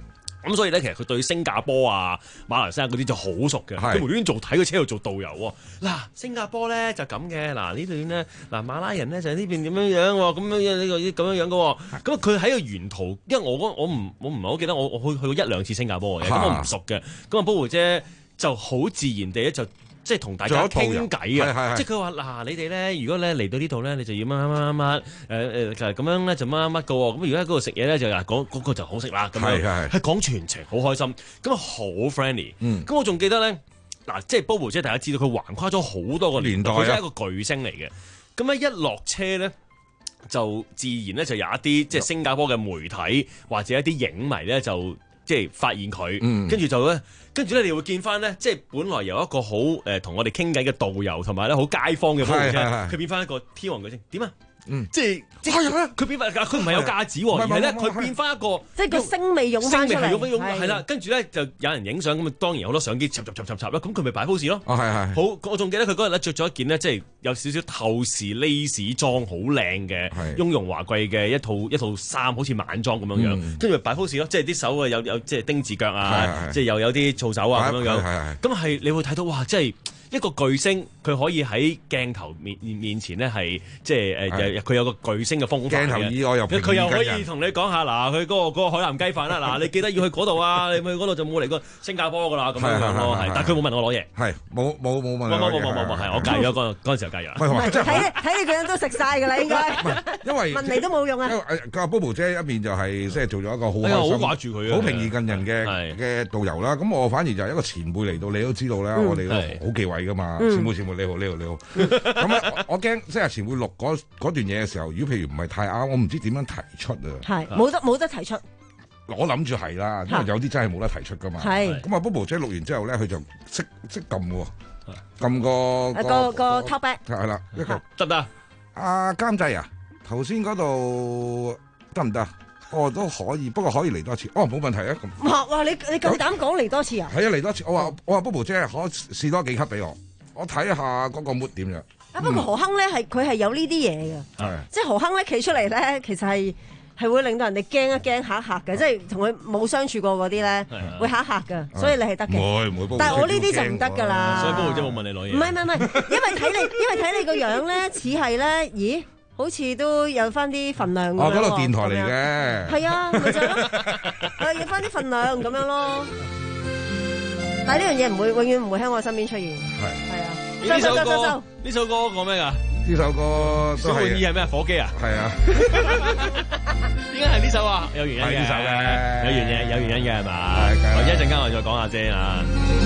咁所以咧，其實佢對新加坡啊、馬來西亞嗰啲就好熟嘅。佢無端端做睇個車度做導遊喎。嗱，新加坡咧就咁嘅，嗱呢邊咧，嗱馬拉人咧就係呢邊點樣樣喎，咁樣呢個咁樣樣嘅喎。咁佢喺個沿途，因為我我唔我唔係好記得，我我去去過一兩次新加坡嘅，咁我唔熟嘅。咁啊，波湖姐就好自然地咧就。即係同大家傾偈啊！即係佢話嗱，你哋咧，如果咧嚟到呢度咧，你就要乜乜乜乜誒誒，就係咁樣咧，就乜乜乜嘅喎。咁如果喺嗰度食嘢咧，就嗱嗰嗰個就好食啦。咁樣係講全程好開心，咁啊好 friendly。咁我仲記得咧，嗱，即係 Bobo 姐，大家知道佢橫跨咗好多個年代，佢真係一個巨星嚟嘅。咁咧一落車咧，就自然咧就有一啲即係新加坡嘅媒體或者一啲影迷咧就。即係發現佢，跟住、嗯、就咧，跟住咧，你會見翻咧，即係本來由一個好誒同我哋傾偈嘅導遊，同埋咧好街坊嘅波姐，佢變翻一個天王巨星，點啊？嗯，即係即係佢變翻，佢唔係有架子喎，而係咧佢變翻一個，
即係個聲味湧翻出嚟，
聲味湧翻湧，係啦，跟住咧就有人影相咁啊，當然有好多相機插插插插插啦，咁佢咪擺 pose 咯。哦，係係。好，我仲記得佢嗰日咧著咗一件咧，即係有少少透視 lace 裝，好靚嘅，雍容華貴嘅一套一套衫，好似晚裝咁樣樣，跟住咪擺 pose 咯，即係啲手啊有有即係丁字腳啊，即係又有啲掃帚啊咁樣樣，咁係你會睇到哇，即係。一個巨星，佢可以喺鏡頭面面前咧，係即係誒，佢有個巨星嘅風範嘅。鏡頭以外又佢又可以同你講下嗱，佢嗰個嗰個海南雞飯啦，嗱，你記得要去嗰度啊，你去嗰度就冇嚟過新加坡噶啦，咁樣樣咯，係。但係佢冇問我攞嘢，係冇冇冇問。冇冇冇冇冇，係我戒咗嗰嗰陣時候戒咗。
睇睇你個樣都食晒㗎啦，應該。
因為問
你都冇用啊。
佢話 Bobo 姐一面就係即係做咗一個好
好掛住佢，
好平易近人嘅嘅導遊啦。咁我反而就係一個前輩嚟到，你都知道啦，我哋好忌諱噶嘛。前輩前輩你好你好你好。咁咧我驚即係前輩錄嗰嗰段嘢嘅時候，如果譬如唔係太啱，我唔知點樣提出啊。
係冇得冇得提出。
我諗住係啦，因為有啲真係冇得提出噶嘛。係。咁啊 Bobo 姐錄完之後咧，佢就識識撳喎，撳個
個個 top back。
係啦，一個
得唔得？
阿監製啊，頭先嗰度得唔得？哦，都可以，不過可以嚟多次。哦，冇問題啊。
哇哇！你你夠膽講嚟多次啊？
係啊，嚟多次。我話我話 Bobo 姐可試多幾級俾我，我睇下嗰個 mood 點樣。
啊，不過何鏗咧係佢係有呢啲嘢嘅，
係
即係何鏗咧企出嚟咧，其實係係會令到人哋驚一驚嚇一嚇嘅，即係同佢冇相處過嗰啲咧，會嚇一嚇嘅，所以你係得嘅。
唔會唔會，
但係我呢啲就唔得㗎啦。
所以 Bobo 姐冇問你攞嘢。
唔係唔係唔係，因為睇你因為睇你個樣咧，似係咧，咦？好似都有翻啲份量咁樣。
哦，嗰度電台嚟嘅。
係啊，咪就係咯，係有翻啲份量咁樣咯。但係呢樣嘢唔會永遠唔會喺我身邊出現。係係啊。
呢首歌呢首歌講咩㗎？
呢首歌
小玩意係咩？火機啊？
係啊。
點解係呢首啊？有原因嘅。係呢首嘅。有原因有原因嘅係嘛？或者一陣間我再講下啫啊。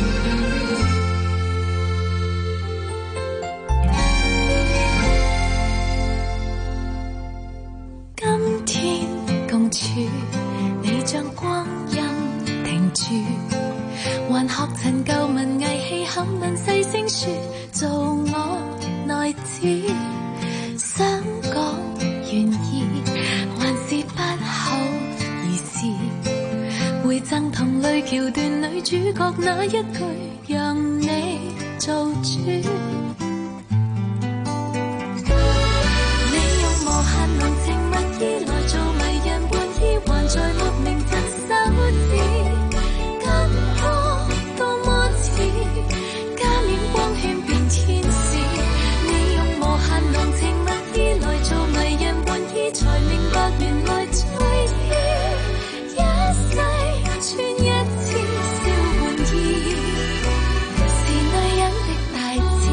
今天共處，你將光陰停住，還學陳舊文藝戲口吻細聲說，做我內子，想講願意，還是不好意思，回贈同類橋段女主角那一句，讓你做主。無限濃情蜜意來做迷人玩意，還在莫名震手指，感覺多麼似加冕光圈變天使。你用無限濃情蜜意來做迷人玩意，才明白原來最意一世穿一次小玩意，是女人的大志。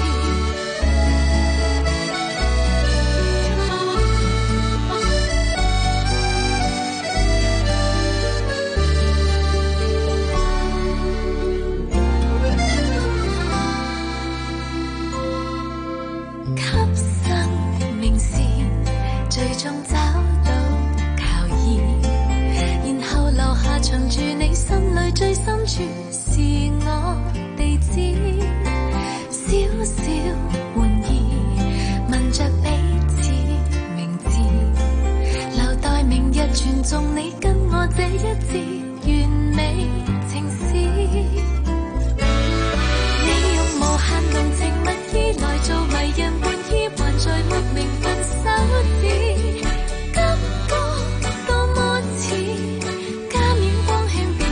最終找到靠依，然後留下藏住你心裏最深處是我地址，小小玩意問着彼此名字，留待明日傳頌你跟我這一次完美情詩。你用無限濃情蜜意來做迷人玩意，還在沒名分手指，感覺多麼似加冕光圈。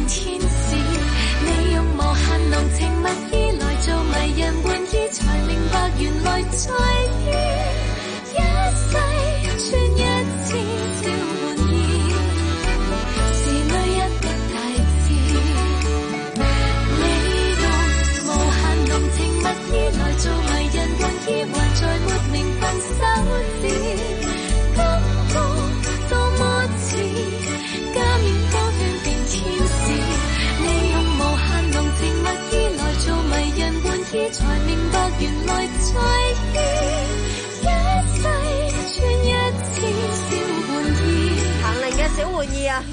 滿意啊！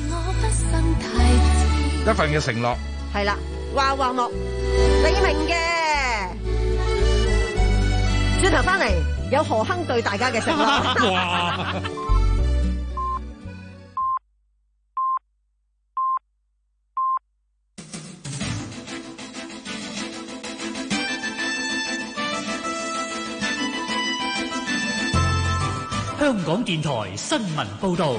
一份嘅承諾
係啦，話話木你明嘅。轉頭翻嚟有何鏗對大家嘅承諾。
哇！
香港電台新聞報道。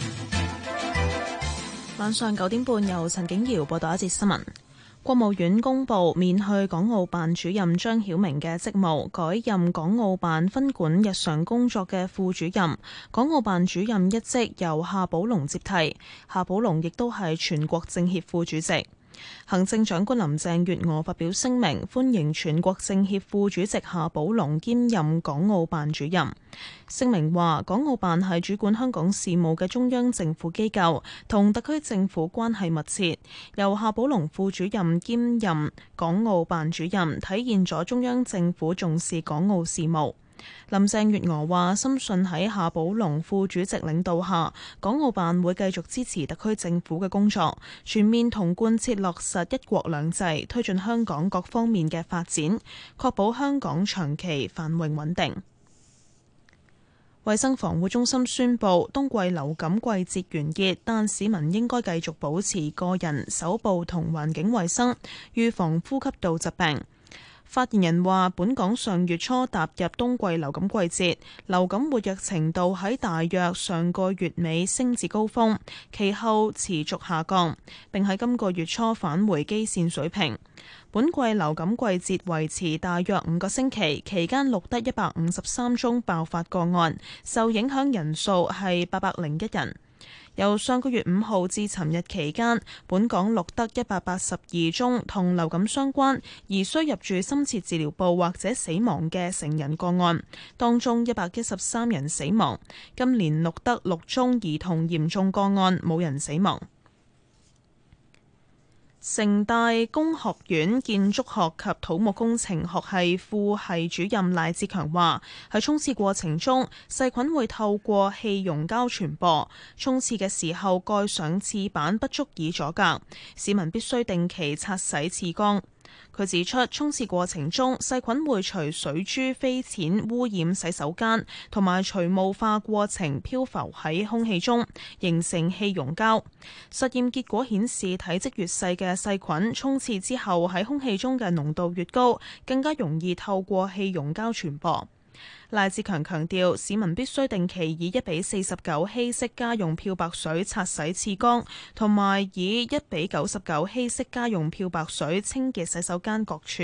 晚上九點半，由陳景瑤報道一節新聞。國務院公布免去港澳辦主任張曉明嘅職務，改任港澳辦分管日常工作嘅副主任。港澳辦主任一職由夏寶龍接替，夏寶龍亦都係全國政協副主席。行政長官林鄭月娥發表聲明，歡迎全國政協副主席夏寶龍兼任港澳辦主任。聲明話，港澳辦係主管香港事務嘅中央政府機構，同特區政府關係密切。由夏寶龍副主任兼任港澳辦主任，體現咗中央政府重視港澳事務。林鄭月娥話：深信喺夏寶龍副主席領導下，港澳辦會繼續支持特區政府嘅工作，全面同貫徹落實一國兩制，推進香港各方面嘅發展，確保香港長期繁榮穩定。衛生防護中心宣布，冬季流感季節完結，但市民應該繼續保持個人、手部同環境衛生，預防呼吸道疾病。發言人話：本港上月初踏入冬季流感季節，流感活躍程度喺大約上個月尾升至高峰，其後持續下降，並喺今個月初返回基線水平。本季流感季節維持大約五個星期，期間錄得一百五十三宗爆發個案，受影響人數係八百零一人。由上個月五號至尋日期間，本港錄得一百八十二宗同流感相關而需入住深切治療部或者死亡嘅成人個案，當中一百一十三人死亡。今年錄得六宗兒童嚴重個案，冇人死亡。城大工學院建築學及土木工程學系副系主任賴志強話：喺沖廁過程中，細菌會透過氣溶膠傳播。沖廁嘅時候，蓋上廁板不足以阻隔，市民必須定期擦洗廁缸。佢指出，沖廁過程中細菌會隨水珠飛濺污染洗手間，同埋除霧化過程漂浮喺空氣中，形成氣溶膠。實驗結果顯示，體積越細嘅細菌沖廁之後喺空氣中嘅濃度越高，更加容易透過氣溶膠傳播。賴志強強調，市民必須定期以一比四十九稀釋家用漂白水擦洗廁缸，同埋以一比九十九稀釋家用漂白水清潔洗手間各處。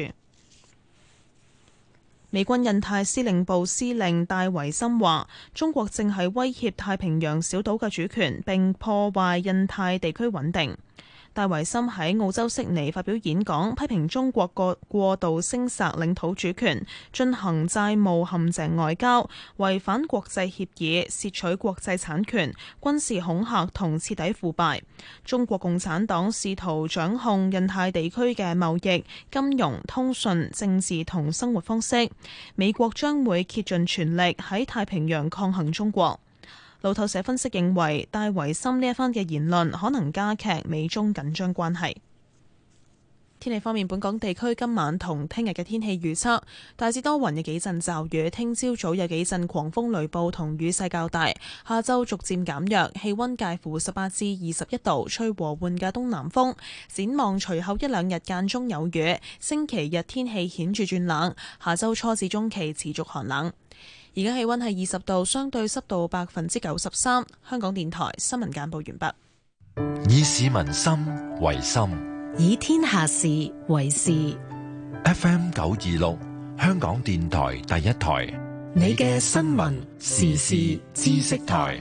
美軍印太司令部司令戴維森話：中國正係威脅太平洋小島嘅主權，並破壞印太地區穩定。戴維森喺澳洲悉尼發表演講，批評中國過過度聲索領土主權，進行債務陷阱外交，違反國際協議，竊取國際產權，軍事恐嚇同徹底腐敗。中國共產黨試圖掌控印太地區嘅貿易、金融、通訊、政治同生活方式。美國將會竭盡全力喺太平洋抗衡中國。路透社分析認為，戴維森呢一番嘅言論可能加劇美中緊張關係。天氣方面，本港地區今晚同聽日嘅天氣預測大致多雲，有幾陣驟雨，聽朝早有幾陣狂風雷暴同雨勢較大，下晝逐漸減弱，氣溫介乎十八至二十一度，吹和緩嘅東南風。展望隨後一兩日間中有雨，星期日天氣顯著轉冷，下週初至中期持續寒冷。而家氣溫係二十度，相對濕度百分之九十三。香港電台新聞簡報完
畢。以市民心為心，
以天下事為事。
F M 九二六，香港電台第一台，
你嘅新聞時事知識台。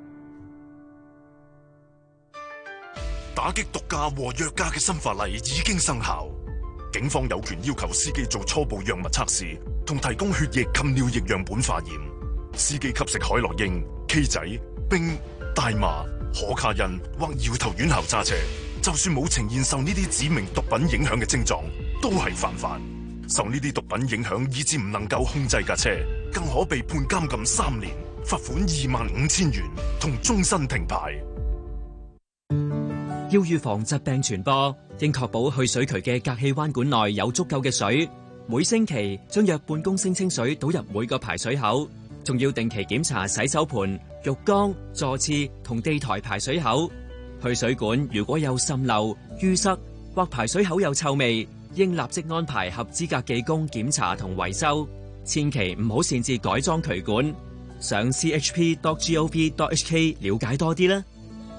打擊毒駕和藥駕嘅新法例已經生效。警方有權要求司機做初步藥物測試，同提供血液及尿液樣本化驗。司機吸食海洛因、K 仔、冰、大麻、可卡因或搖頭丸後揸車，就算冇呈現受呢啲指明毒品影響嘅症狀，都係犯法。受呢啲毒品影響以致唔能夠控制架車，更可被判監禁三年、罰款二萬五千元同終身停牌。
要預防疾病傳播，應確保去水渠嘅隔氣彎管內有足夠嘅水。每星期將約半公升清水倒入每個排水口，仲要定期檢查洗手盆、浴缸、座廁同地台排水口。去水管如果有滲漏、淤塞或排水口有臭味，應立即安排合資格技工檢查同維修。千祈唔好擅自改裝渠管。上 c h p dot gov dot h k 了解多啲啦。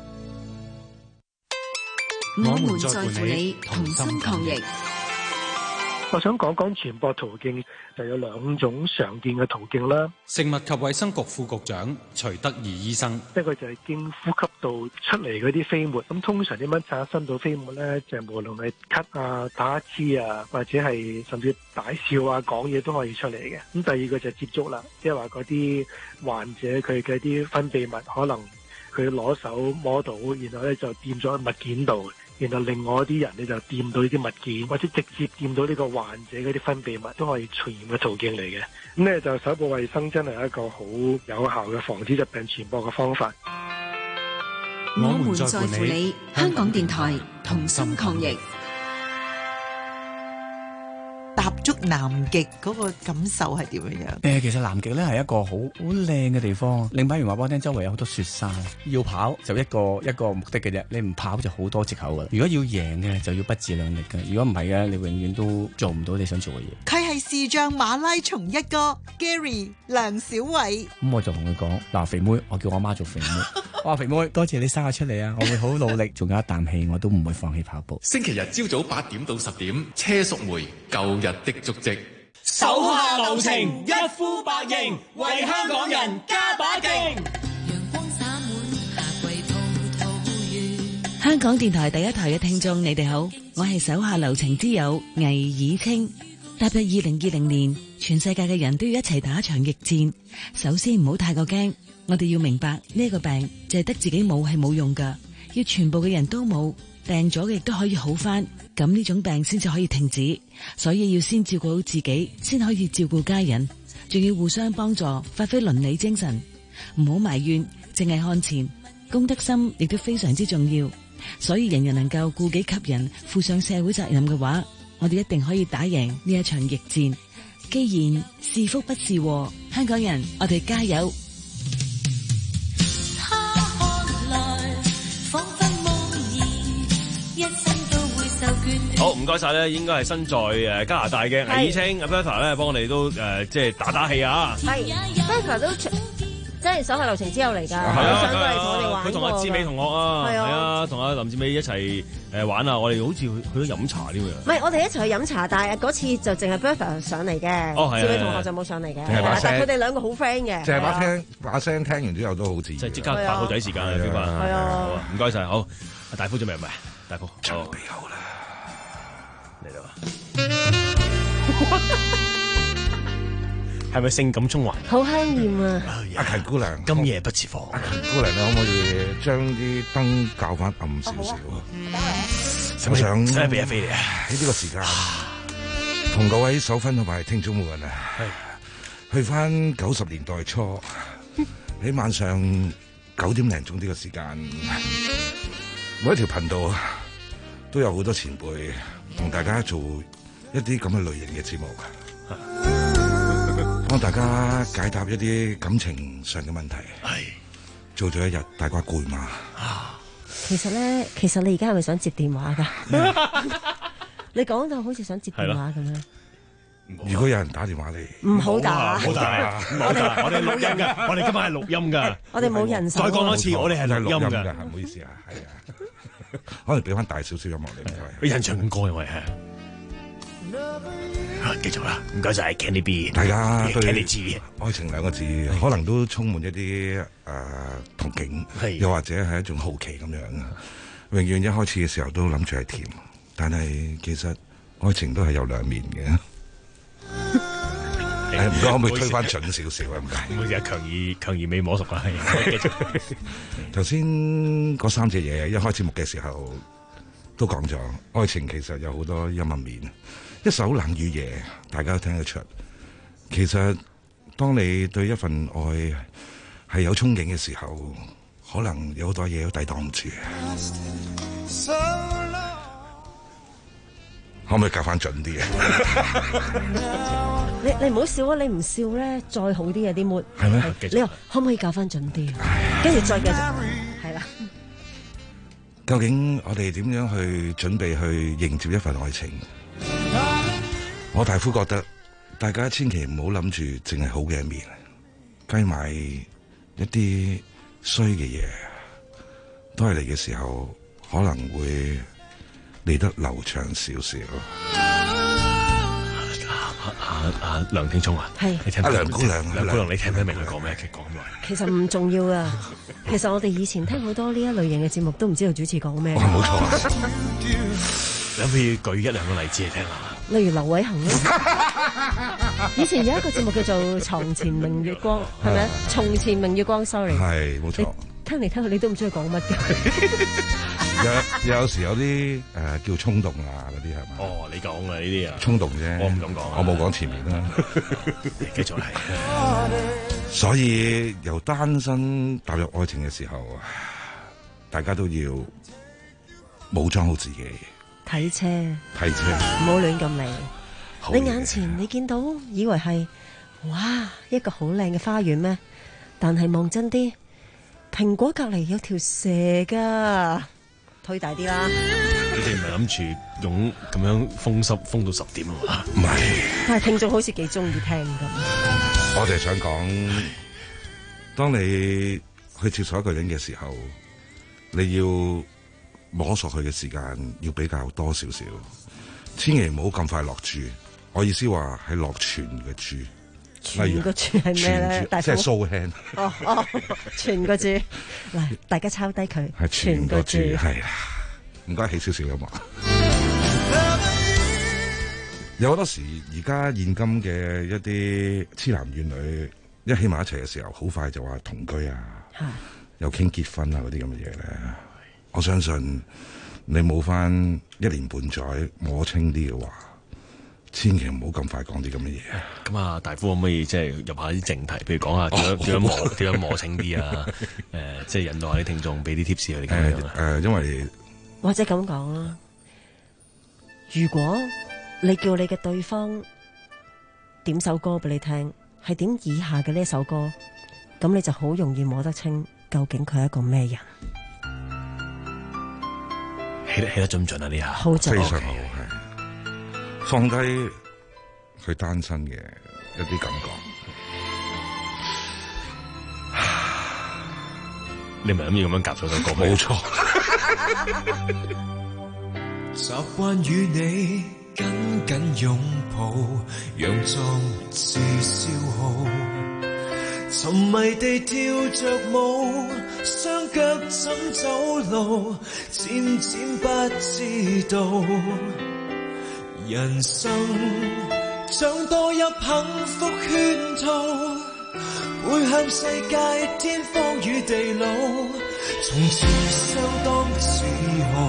我們在乎你，同心抗疫。
我想講講傳播途徑，就有兩種常見嘅途徑啦。
食物及衛生局副局長徐德義醫生，
一個就係經呼吸道出嚟嗰啲飛沫，咁通常點樣產生到飛沫呢？就係、無論係咳啊、打乞嗤啊，或者係甚至大笑啊、講嘢都可以出嚟嘅。咁第二個就係接觸啦，即係話嗰啲患者佢嘅啲分泌物，可能佢攞手摸到，然後咧就掂咗喺物件度。然後另外一啲人你就掂到呢啲物件，或者直接掂到呢個患者嗰啲分泌物，都可以傳染嘅途徑嚟嘅。咁咧就手部衛生真係一個好有效嘅防止疾病傳播嘅方法。
我們在乎你，香港電台同心抗疫。
踏足南極嗰個感受係點樣樣？
誒，其實南極咧係一個好好靚嘅地方。領隊員話俾我聽，周圍有好多雪山，要跑就一個一個目的嘅啫。你唔跑就好多藉口噶啦。如果要贏嘅就要不自量力嘅。如果唔係嘅，你永遠都做唔到你想做嘅嘢。
佢係視障馬拉松一哥 Gary 梁小偉。
咁我就同佢講：嗱，肥妹，我叫我媽做肥妹。我話肥妹，多謝你生我出嚟啊！我會好努力，仲有一啖氣，我都唔會放棄跑步。
星期日朝早八點到十點，車淑梅舊日的足跡。
手下留情，一呼百應，為香港人加把勁。
香港電台第一台嘅聽眾，你哋好，我係手下留情之友魏以清。踏入二零二零年，全世界嘅人都要一齊打一場疫戰。首先唔好太過驚，我哋要明白呢個病就係得自己冇係冇用噶，要全部嘅人都冇，病咗嘅亦都可以好返，咁呢種病先至可以停止。所以要先照顧好自己，先可以照顧家人，仲要互相幫助，發揮鄰里精神，唔好埋怨，淨係看前。公德心亦都非常之重要，所以人人能夠顧己及人，負上社會責任嘅話，我哋一定可以打贏呢一場疫戰。既然是福不是禍，香港人，我哋加油！
好，唔該晒咧，應該係身在誒加拿大嘅魏以清阿 Bertha 咧，幫我哋都誒即係打打氣啊！
係 Bertha 都即係手下留情之友嚟㗎，上過嚟同我哋玩過。
佢同阿志美同學啊，
係
啊，同阿林志美一齊誒玩啊！我哋好似去咗飲茶添㗎。
唔係，我哋一齊去飲茶，但係嗰次就淨係 Bertha 上嚟嘅，
哦，
志美同學就冇上嚟嘅。
係把聲，
但係佢哋兩個好 friend 嘅。
就係把聽把聲聽完之後都好自然。
即係即刻發好仔時間啊！邊班？
係啊，
唔該晒，好。阿大夫準備唔係？大夫
準備好啦。
嚟啦！係咪性感中環？
好香豔啊！
阿勤姑娘，
今夜不設防。
阿勤姑娘，你可唔可以將啲燈校翻暗少少？我想
真係俾一飛你啊！
喺呢個時間，同各位手分同埋聽眾們啊，去翻九十年代初喺晚上九點零鐘呢個時間，每一條頻道都有好多前輩同大家做一啲咁嘅類型嘅節目，幫大家解答一啲感情上嘅問題。係做咗一日，大家攰嘛？
其實咧，其實你而家係咪想接電話㗎？你講到好似想接電話咁樣。
如果有人打電話嚟，
唔好打，
唔好打，唔好打。我哋錄音㗎，我哋今日係錄音㗎。
我哋冇人手。
再講多次，我哋係錄音㗎。
唔好意思啊，係啊。可能俾翻大少少音樂你，唔該。
印象咁歌因為係。繼續啦，唔該晒 Candy B。
大家對
Candy G
愛情兩個字，可能都充滿一啲誒憧憬，又或者係一種好奇咁樣。永遠一開始嘅時候都諗住係甜，但係其實愛情都係有兩面嘅。誒，唔該，可唔可以推翻準少少啊？唔該。
唔好意思，強而強而未摸熟啊！係。
頭先嗰三隻嘢一開節目嘅時候都講咗，愛情其實有好多陰暗面。一首冷雨夜，大家都聽得出。其實當你對一份愛係有憧憬嘅時候，可能有好多嘢都抵擋唔住。 可唔可以教翻準啲嘅？
你你唔好笑啊！你唔笑咧，再好啲啊啲 mood。
係咩？
你話可唔可以教翻準啲？跟住再繼續，係啦。
究竟我哋點樣去準備去迎接一份愛情？我大夫覺得大家千祈唔好諗住淨係好嘅一面，計埋一啲衰嘅嘢，都係嚟嘅時候可能會嚟得流暢少少。
阿阿梁聽聰啊，
係
你聽
阿梁姑娘，
梁姑娘，你聽唔聽明佢講咩？佢講咩？
其實唔重要噶。其實我哋以前聽好多呢一類型嘅節目，都唔知道主持講咩。
哇，冇錯。
你可唔可以舉一兩個例子嚟聽下？
例如劉偉恒咯。以前有一個節目叫做《床前明月光》，係咪啊？從前明月光 ，sorry。
係冇錯。
聽嚟聽去，你都唔知佢講乜嘅。
有有時有啲誒、呃、叫衝動啊嗰啲係嘛？
哦，你講啊呢啲啊，
衝動啫，
我唔敢講，
我冇講前面啦。
你繼續嚟。
所以由單身踏入愛情嘅時候，大家都要武裝好自己。
睇車，
睇車，
唔好亂咁嚟。你眼前你見到，以為係哇一個好靚嘅花園咩？但係望真啲，蘋果隔籬有條蛇噶。推大啲啦！
你哋唔係諗住用咁樣封濕封到十點啊？
唔係，
但係聽眾好似幾中意聽咁。
我哋想講，當你去接受一個人嘅時候，你要摸索佢嘅時間要比較多少少，千祈唔好咁快落注。我意思話係落全嘅注。
全個注係咩咧？
即係 show hand。
哦哦，全個注，嗱，大家抄低佢。
係全個注，係啦，唔該起少少音樂。有好多時，而家現今嘅一啲痴男怨女，一起埋一齊嘅時候，好快就話同居啊，又傾結婚啊嗰啲咁嘅嘢咧。我相信你冇翻一年半載摸清啲嘅話，千祈唔好咁快講啲咁嘅嘢。
咁啊，大夫可唔可以即係入下啲正題？譬如講下點樣點樣磨點樣磨清啲啊？誒，即係引導下啲聽眾，俾啲 tips 佢哋咁樣。
誒，因為
或者咁講啦，如果你叫你嘅對方點首歌俾你聽，係點以下嘅呢首歌，咁你就好容易摸得清究竟佢係一個咩人。
起得起得準唔準啊？呢下
好準，
非常好，係放低佢單身嘅一啲感覺。
你咪諗住咁樣夾咗首歌？
冇錯。
習慣與你緊緊擁抱，佯裝似消耗，沉迷地跳着舞，雙腳怎走路，漸漸不知道，人生像墮入幸福圈套，會向世界天荒與地老，從前相當自豪，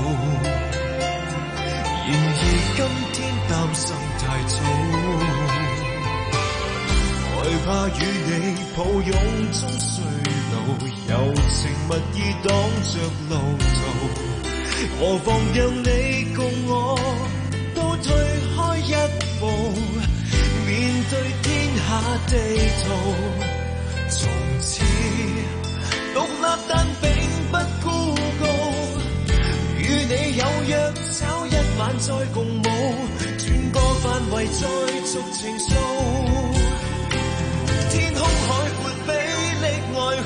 然而今天擔心太早，害怕與你抱擁中衰老，柔情蜜意擋着路途，何妨讓你共我都退開一步，面對天下地圖，從此獨立但並不孤高，與你有約找一晚再共舞，轉個範圍再續情愫，天空海闊比歷愛好，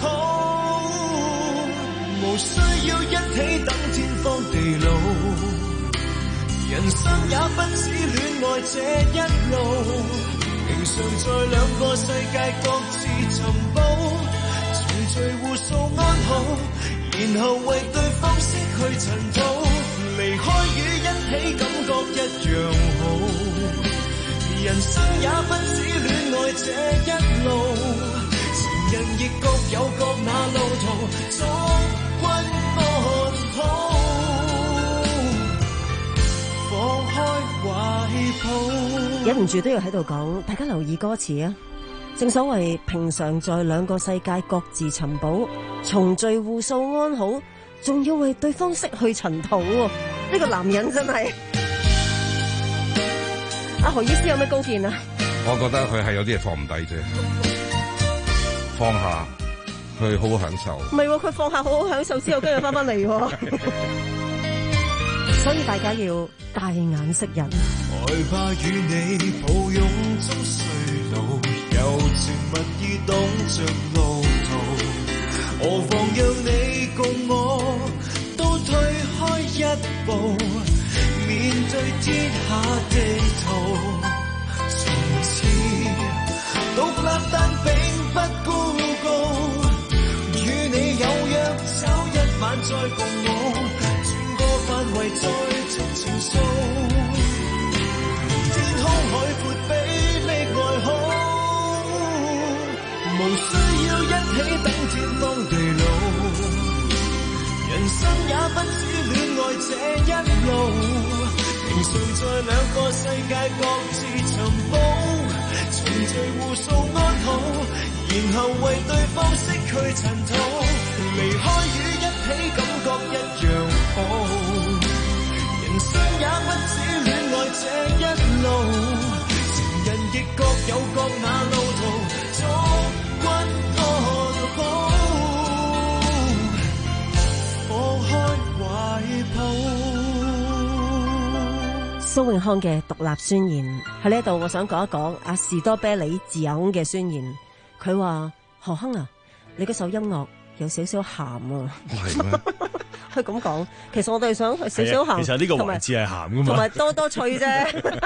無需要一起等天荒地老，人生也不止戀愛這一路，平常在兩個世界各自尋寶，重聚互訴安好，然後為對方拭去塵土，離開與一起感覺一樣好，人生也不止戀愛這一路，情人亦各有各那路途，祝君安好，放開懷抱。
忍唔住都要喺度講，大家留意歌詞啊！正所謂平常在兩個世界各自尋寶，重聚互訴安好， 仲要為對方熄去塵土喎。呢個男人真係。阿何醫師有咩高見啊？
我覺得佢係有啲嘢放唔低啫，放下去好好享受。
唔係喎，佢放下好好享受之後，跟住翻返嚟喎。所以大家要大眼識人。
害怕與你抱擁中衰老，柔情蜜意擋着路途，何妨讓你共我都退開一步，面對天下地圖。從此獨立但並不孤高，與你有約找一晚再共舞，轉個範圍再續情愫。天空海闊比歷來好，無需要一起等天荒地老。人生也不止戀愛這一路，平常在兩個世界各自尋寶，循序互訴安好，然後為對方釋去塵土。離開與一起感覺一樣好，人生也不止戀愛這一路，情人亦各有各那路途，祝君安好，放開懷抱。
蘇永康嘅獨立宣言喺呢度，我想講一講阿士多啤梨自由嘅宣言。佢話何亨啊，你嗰首音樂有少少鹹啊。
係咩？
佢咁講，其實我哋想係少少鹹。
其實呢個環節係鹹噶嘛，
同埋多多脆啫。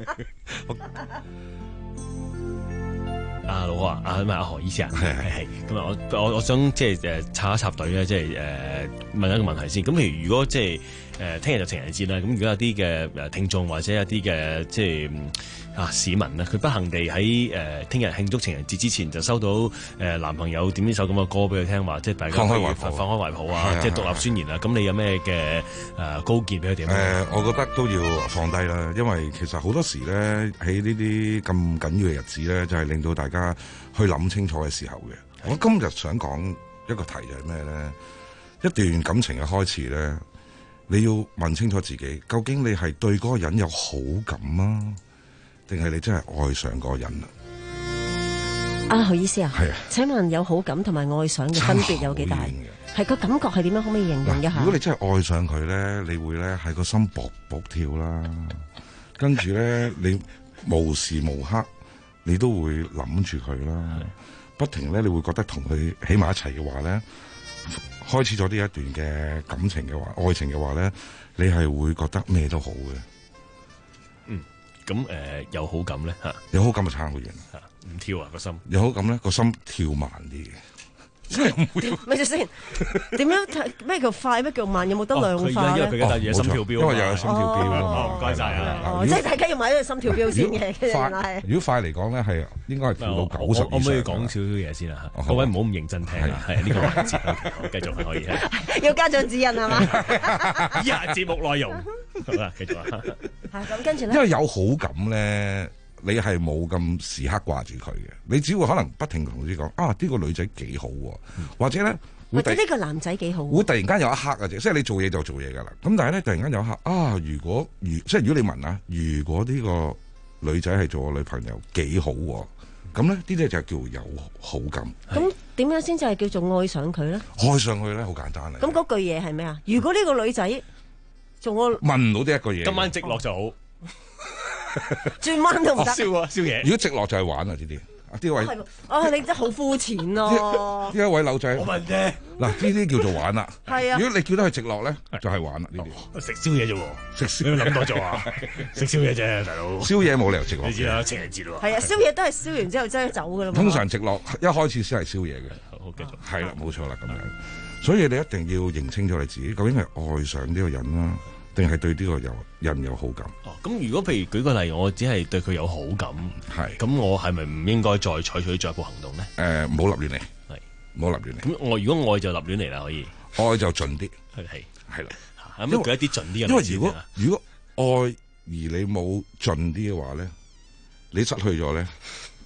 阿老何啊，阿唔係阿何醫師啊，係係係。咁啊，我我我想即係誒插一插隊咧，即係誒問一個問題先。咁譬如如果即係誒聽日就情人節啦，咁如果有啲嘅誒聽眾或者一啲嘅即係啊市民啊，佢不幸地喺誒聽日慶祝情人節之前就收到誒、呃、男朋友點呢首咁嘅歌俾佢聽，話即係大家
放開懷抱，
放開懷抱啊，即係獨立宣言啊。咁你有咩嘅誒高見俾佢哋？誒、
呃，我覺得都要放低啦，因為其實好多時咧喺呢啲咁緊要嘅日子咧，就係、是、令到大家去諗清楚嘅時候嘅。我今日想講一個題就係咩咧？一段感情嘅開始咧，你要問清楚自己，究竟你係對嗰個人有好感啊，定係你真係愛上嗰個人啊？
啊，何醫師啊，
係啊，
請問有好感同埋愛上嘅分別有幾大？係個感覺係點樣？可唔可以形容一下？
如果你真係愛上佢咧，你會咧係個心卜卜跳啦，跟住咧你無時無刻你都會諗住佢啦，不停咧你會覺得同佢喺埋一齊嘅話咧，開始咗呢一段嘅感情嘅話，愛情嘅話咧，你係會覺得咩都好嘅。
嗯，咁誒、呃、有好感咧嚇，
有好感就差好遠
嚇，唔跳啊個心，
有好感咧個心跳慢啲嘅。
咪住先，點樣睇咩叫快，咩叫慢？有冇得量化咧？
因為佢嘅心跳標，
因為又有心跳標
哦，唔該晒啊！
即係大家要買呢個心跳標先嘅。其實係
如果快嚟講咧，係應該係跳到九十以上。
可唔可以講少少嘢先啊？各位唔好咁認真聽啊！係呢個環節，好繼續可以。
要家長指引係嘛？
以下節目內容好啦，繼續啊。
係咁，跟住咧，
因為有好感咧。你係冇咁時刻掛住佢嘅，你只會可能不停同自己講啊，呢、呢個女仔幾好喎，嗯、或者咧，
或者呢個男仔幾好，
會突然間有一刻嘅啫，即係你做嘢就做嘢噶啦。咁但係咧，突然間有一刻啊，如果如即係如果你問啊，如果呢個女仔係做我女朋友幾好喎，咁咧呢啲就叫有好感。
咁點樣先至係叫做愛上佢咧？
愛上佢咧好簡單啊！
咁嗰句嘢係咩啊？如果呢個女仔做我
問唔到呢一個嘢，
今晚直落就好。
轉彎都唔得，
燒啊燒嘢！
如果直落就係玩啊！呢啲啊啲位，
哦你真係好膚淺咯！
呢一位柳仔，
我問啫。
嗱呢啲叫做玩啦。
係啊。
如果你叫得佢直落咧，就係玩啦呢啲。
食宵夜啫喎，食宵夜諗多咗啊！食宵夜啫，大佬。
宵夜冇理由直落。
你知啦，情人節喎。
係啊，宵夜都係燒完之後真係走噶啦。
通常直落一開始先係宵夜嘅。
好，繼續。
係啦，冇錯啦，咁樣。所以你一定要認清楚你自己，究竟係愛上呢個人啦，定係對呢個有人有好感？
哦，咁如果譬如舉個例，我只係對佢有好感，
係
咁我係咪唔應該再採取進一步行動咧？
誒、呃，唔好立亂嚟，
係
唔好立亂嚟。
咁我如果愛就立亂嚟啦，可以
愛就盡啲，
係係
係啦。
咁舉一啲盡啲嘅例子。
因為如果如果愛而你冇盡啲嘅話咧，你失去咗咧，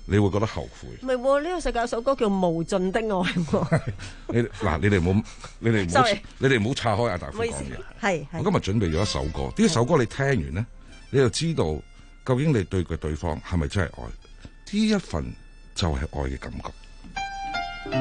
你會覺得後悔。
唔係喎，呢個世界有首歌叫《無盡的愛》喎。
你嗱，你哋唔好，你哋唔好
Sorry，
你哋唔好岔開阿大夫講嘢。
係，
我今日準備咗一首歌，呢首歌你聽完咧，你就知道究竟你對佢對方係咪真係愛？呢一份就係愛嘅感覺。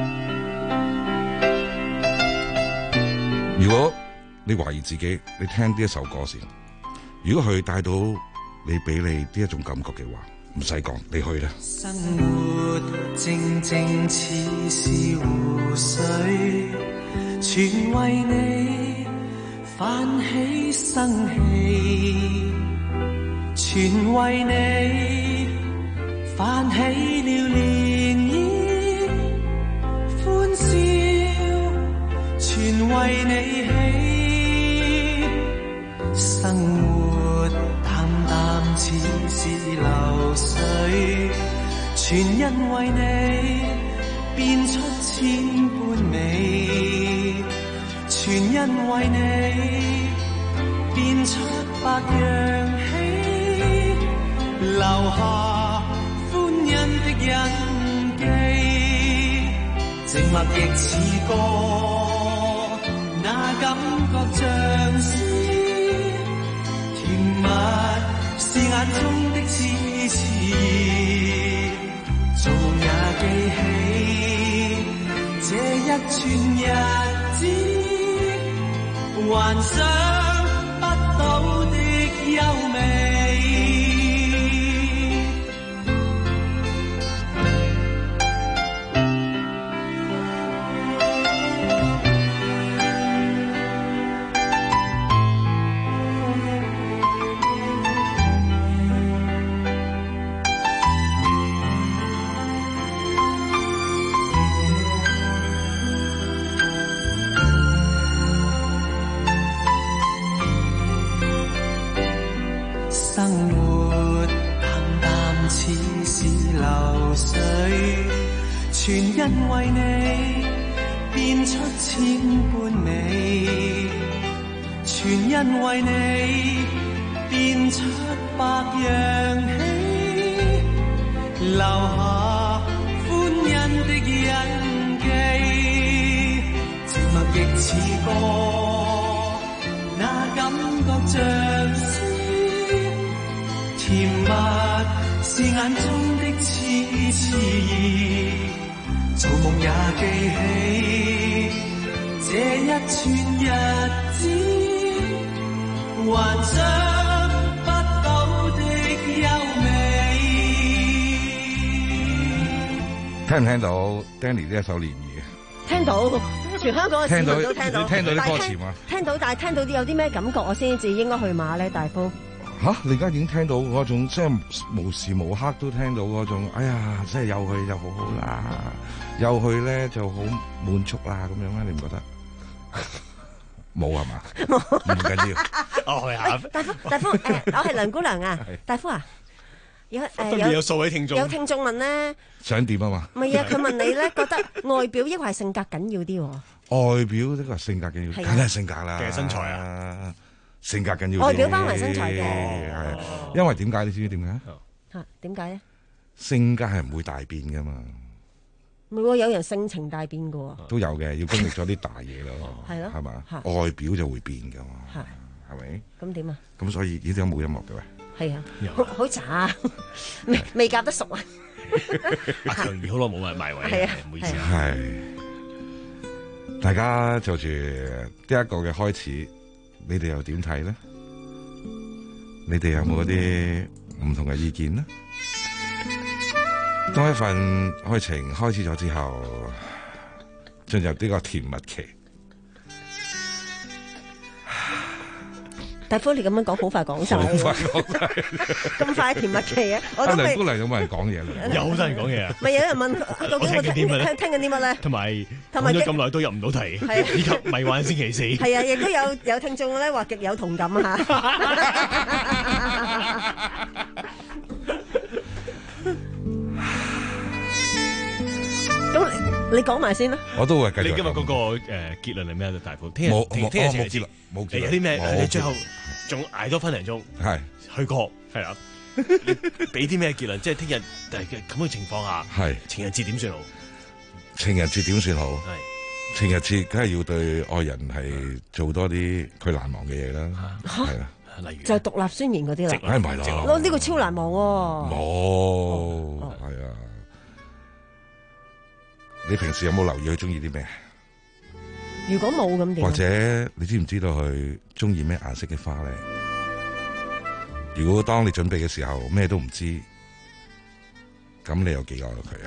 如果你懷疑自己，你聽呢一首歌先。如果佢帶到你俾你呢一種感覺嘅話，唔使講，你去啦。
生活靜靜似是湖水，全為你泛起生氣，全為你泛起了漣漪，歡笑，全為你起。生活淡淡似是流水，全因為你變出千般美，全因為你變出百樣喜，留下歡欣的印記。靜默亦似歌，那感覺像詩，甜蜜是眼中的痴痴，做夢也記起這一串日子，幻想不到的優美。生活淡淡似是流水，全因為你變出千般美，全因為你變出百樣喜，留下歡欣的印記。寂寞亦似歌，那感覺像詩，甜蜜是眼中的痴痴，做夢也記起這一串日子，幻想不到的優美。
聽唔聽到 Danny 呢一首《漣漪》？
聽到，全香港嘅市民都聽到。
聽到啲歌詞嘛？
聽到，但係聽到啲有啲咩感覺，我先至應該去馬咧，大夫。
吓、啊！你而家已經聽到嗰種，即係無時無刻都聽到嗰種，哎呀，即係有佢就好好啦，有佢咧就好滿足啦，咁樣咧，你唔覺得？冇係嘛？唔緊要。
哦，係
大夫，大夫，誒、呃，我係梁姑娘啊，大夫啊，有誒、呃、有
有數位聽眾，
有聽眾問咧，
想點啊嘛？
唔係啊，佢問你咧，覺得外表抑或係性格緊要啲？
外表呢個性格緊要，梗係性格啦，
定係身材啊？
性格緊要，
外表包埋身材嘅，
係，因為點解你知唔知點解？
嚇點解咧？
性格係唔會大變噶嘛，
唔係喎，有人性情大變噶喎，
都有嘅，要經歷咗啲大嘢咯，
係咯，
係嘛？外表就會變噶嘛，係咪？
咁點啊？
咁所以呢啲有冇音樂嘅喂？
係啊，好好渣，未未夾得熟啊！
阿強兒好耐冇埋埋位，
係啊，
唔好意思。
係，大家就住呢一個嘅開始。你哋又點睇咧？你哋有冇啲唔同嘅意見呢？當一份愛情開始咗之後，進入呢個甜蜜期。
大夫，你咁樣講好快講晒，
好快講晒，
咁快甜蜜期啊！我都
梁姑娘有冇人講嘢啦？
有好多人講嘢啊！
咪有人問究竟我聽聽聽緊啲乜咧？
同埋同埋講咗咁耐都入唔到題，以及迷幻星期四。
係啊，亦都有有聽眾咧話極有同感啊！咁你講埋先啦。
我都會繼續。
你今日嗰個誒結論係咩啊？大夫，聽日聽日聽日
冇結論，冇結論。
有啲咩？你最後仲捱多分零鐘，
係
去過係啦。 俾啲咩結論？即係聽日咁嘅情況下，
係
情人節點算好？
情人節點算好？
係
情人節，梗係要對愛人係做多啲佢難忘嘅嘢啦。係啊，
例如
就係獨立宣言嗰啲啦。
梗係唔係啦？
咯，呢個超難忘喎。
冇，係啊。你平時有冇留意佢中意啲咩？
如果冇咁點？
或者你知唔知道佢中意咩顏色嘅花咧？如果當你準備嘅時候咩都唔知，咁你有幾愛佢啊？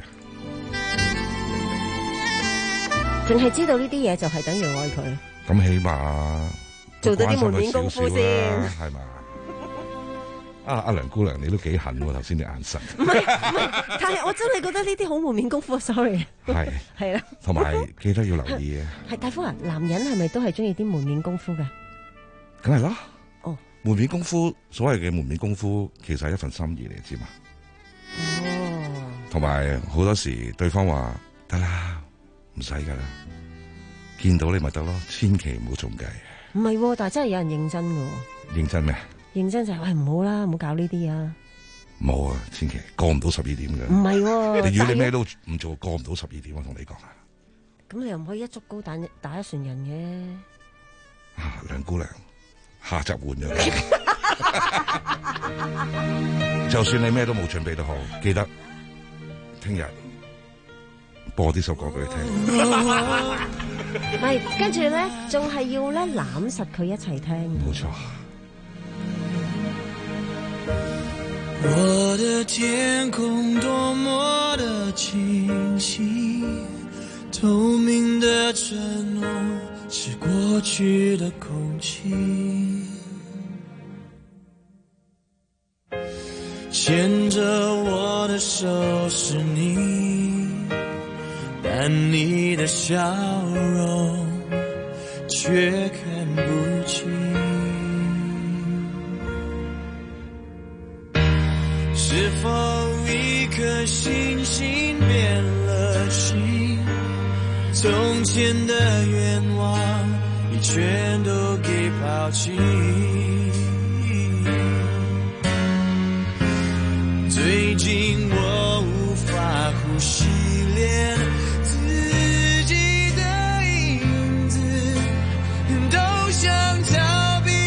淨係知道呢啲嘢就係等於愛佢。
咁起碼
做到啲門面功夫先，
係嘛？啊，阿梁姑娘，你都幾狠喎！頭先啲眼神。
唔係唔係，但係我真係覺得呢啲好門面功夫 ，sorry。
係
係啦。
同埋記得要留意嘅。
係大夫啊，男人係咪都係中意啲門面功夫㗎？
梗係啦。
哦。
門面功夫，所謂嘅門面功夫，其實係一份心意嚟，知嘛？
哦。同
埋好多時，對方話得啦，唔使噶啦，見到你咪得咯，千祈唔好中計。
唔係，但係真係有人認真㗎。
認真咩？
認真就係、是，喂唔好啦，唔好搞呢啲啊！
冇啊，千祈過唔到十二點嘅。
唔係、啊，
你如果你咩都唔做，過唔到十二點，我同你講啊。
咁你又唔可以一竹篙打打一船人嘅。
啊，梁姑娘，下集換咗。就算你咩都冇準備都好，記得聽日播啲首歌俾你聽。
唔係，跟住咧，仲係要咧攬實佢一齊聽。
冇錯。
我的天空多麼的清晰，透明的承諾是過去的空氣，牽着我的手是你，但你的笑容卻看不清。是否一顆星星變了心？從前的願望已全都給拋棄。最近我無法呼吸，連自己的影子都想逃避。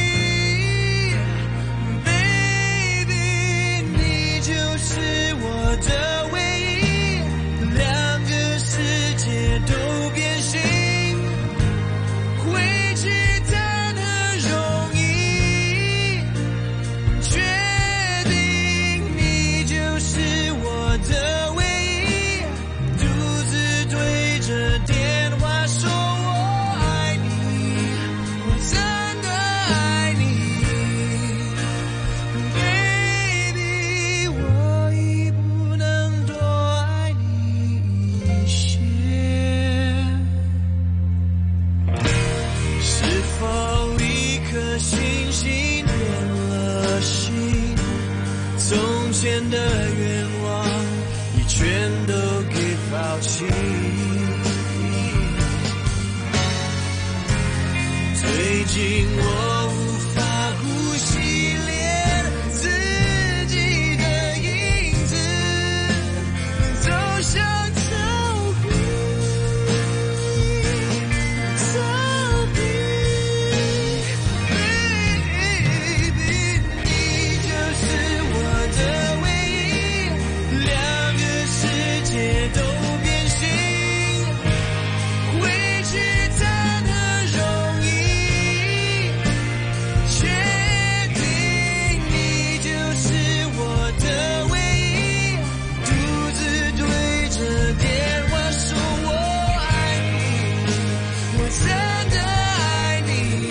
是我的唯一，兩個世界都變形，回去談何容易，確定你就是我的唯一，獨自對着電話說我愛你，我真的愛你。從前的願望已全都給拋棄，最近我無法呼吸，連自己的影子都想逃避，逃避 Baby， 你就是我的唯一，兩個世界都變形，回去談何容易，確定你就是我的唯一，獨自對着電話說我愛你，我真的愛你。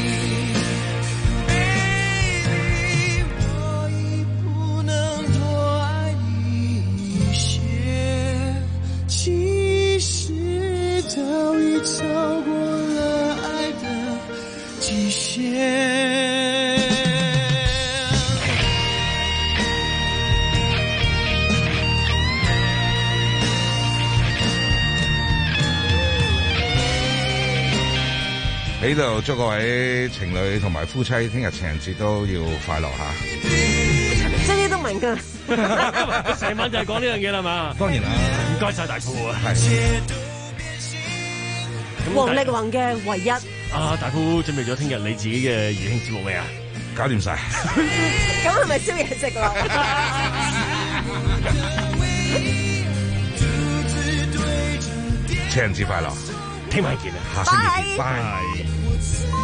早已超過了愛的極限。
喺度祝各位情侶同埋夫妻聽日情人節都要快樂吓。
即係呢都唔明㗎。
成晚就係講呢樣嘢啦嘛。
當然啦，
唔該晒大富啊。
王力宏嘅唯一。
啊，大富準備咗聽日你自己嘅餘興節目未啊？
搞掂晒。
咁係咪宵夜食咯？
情人節快樂，
聽晚見啊！
下星期見，拜。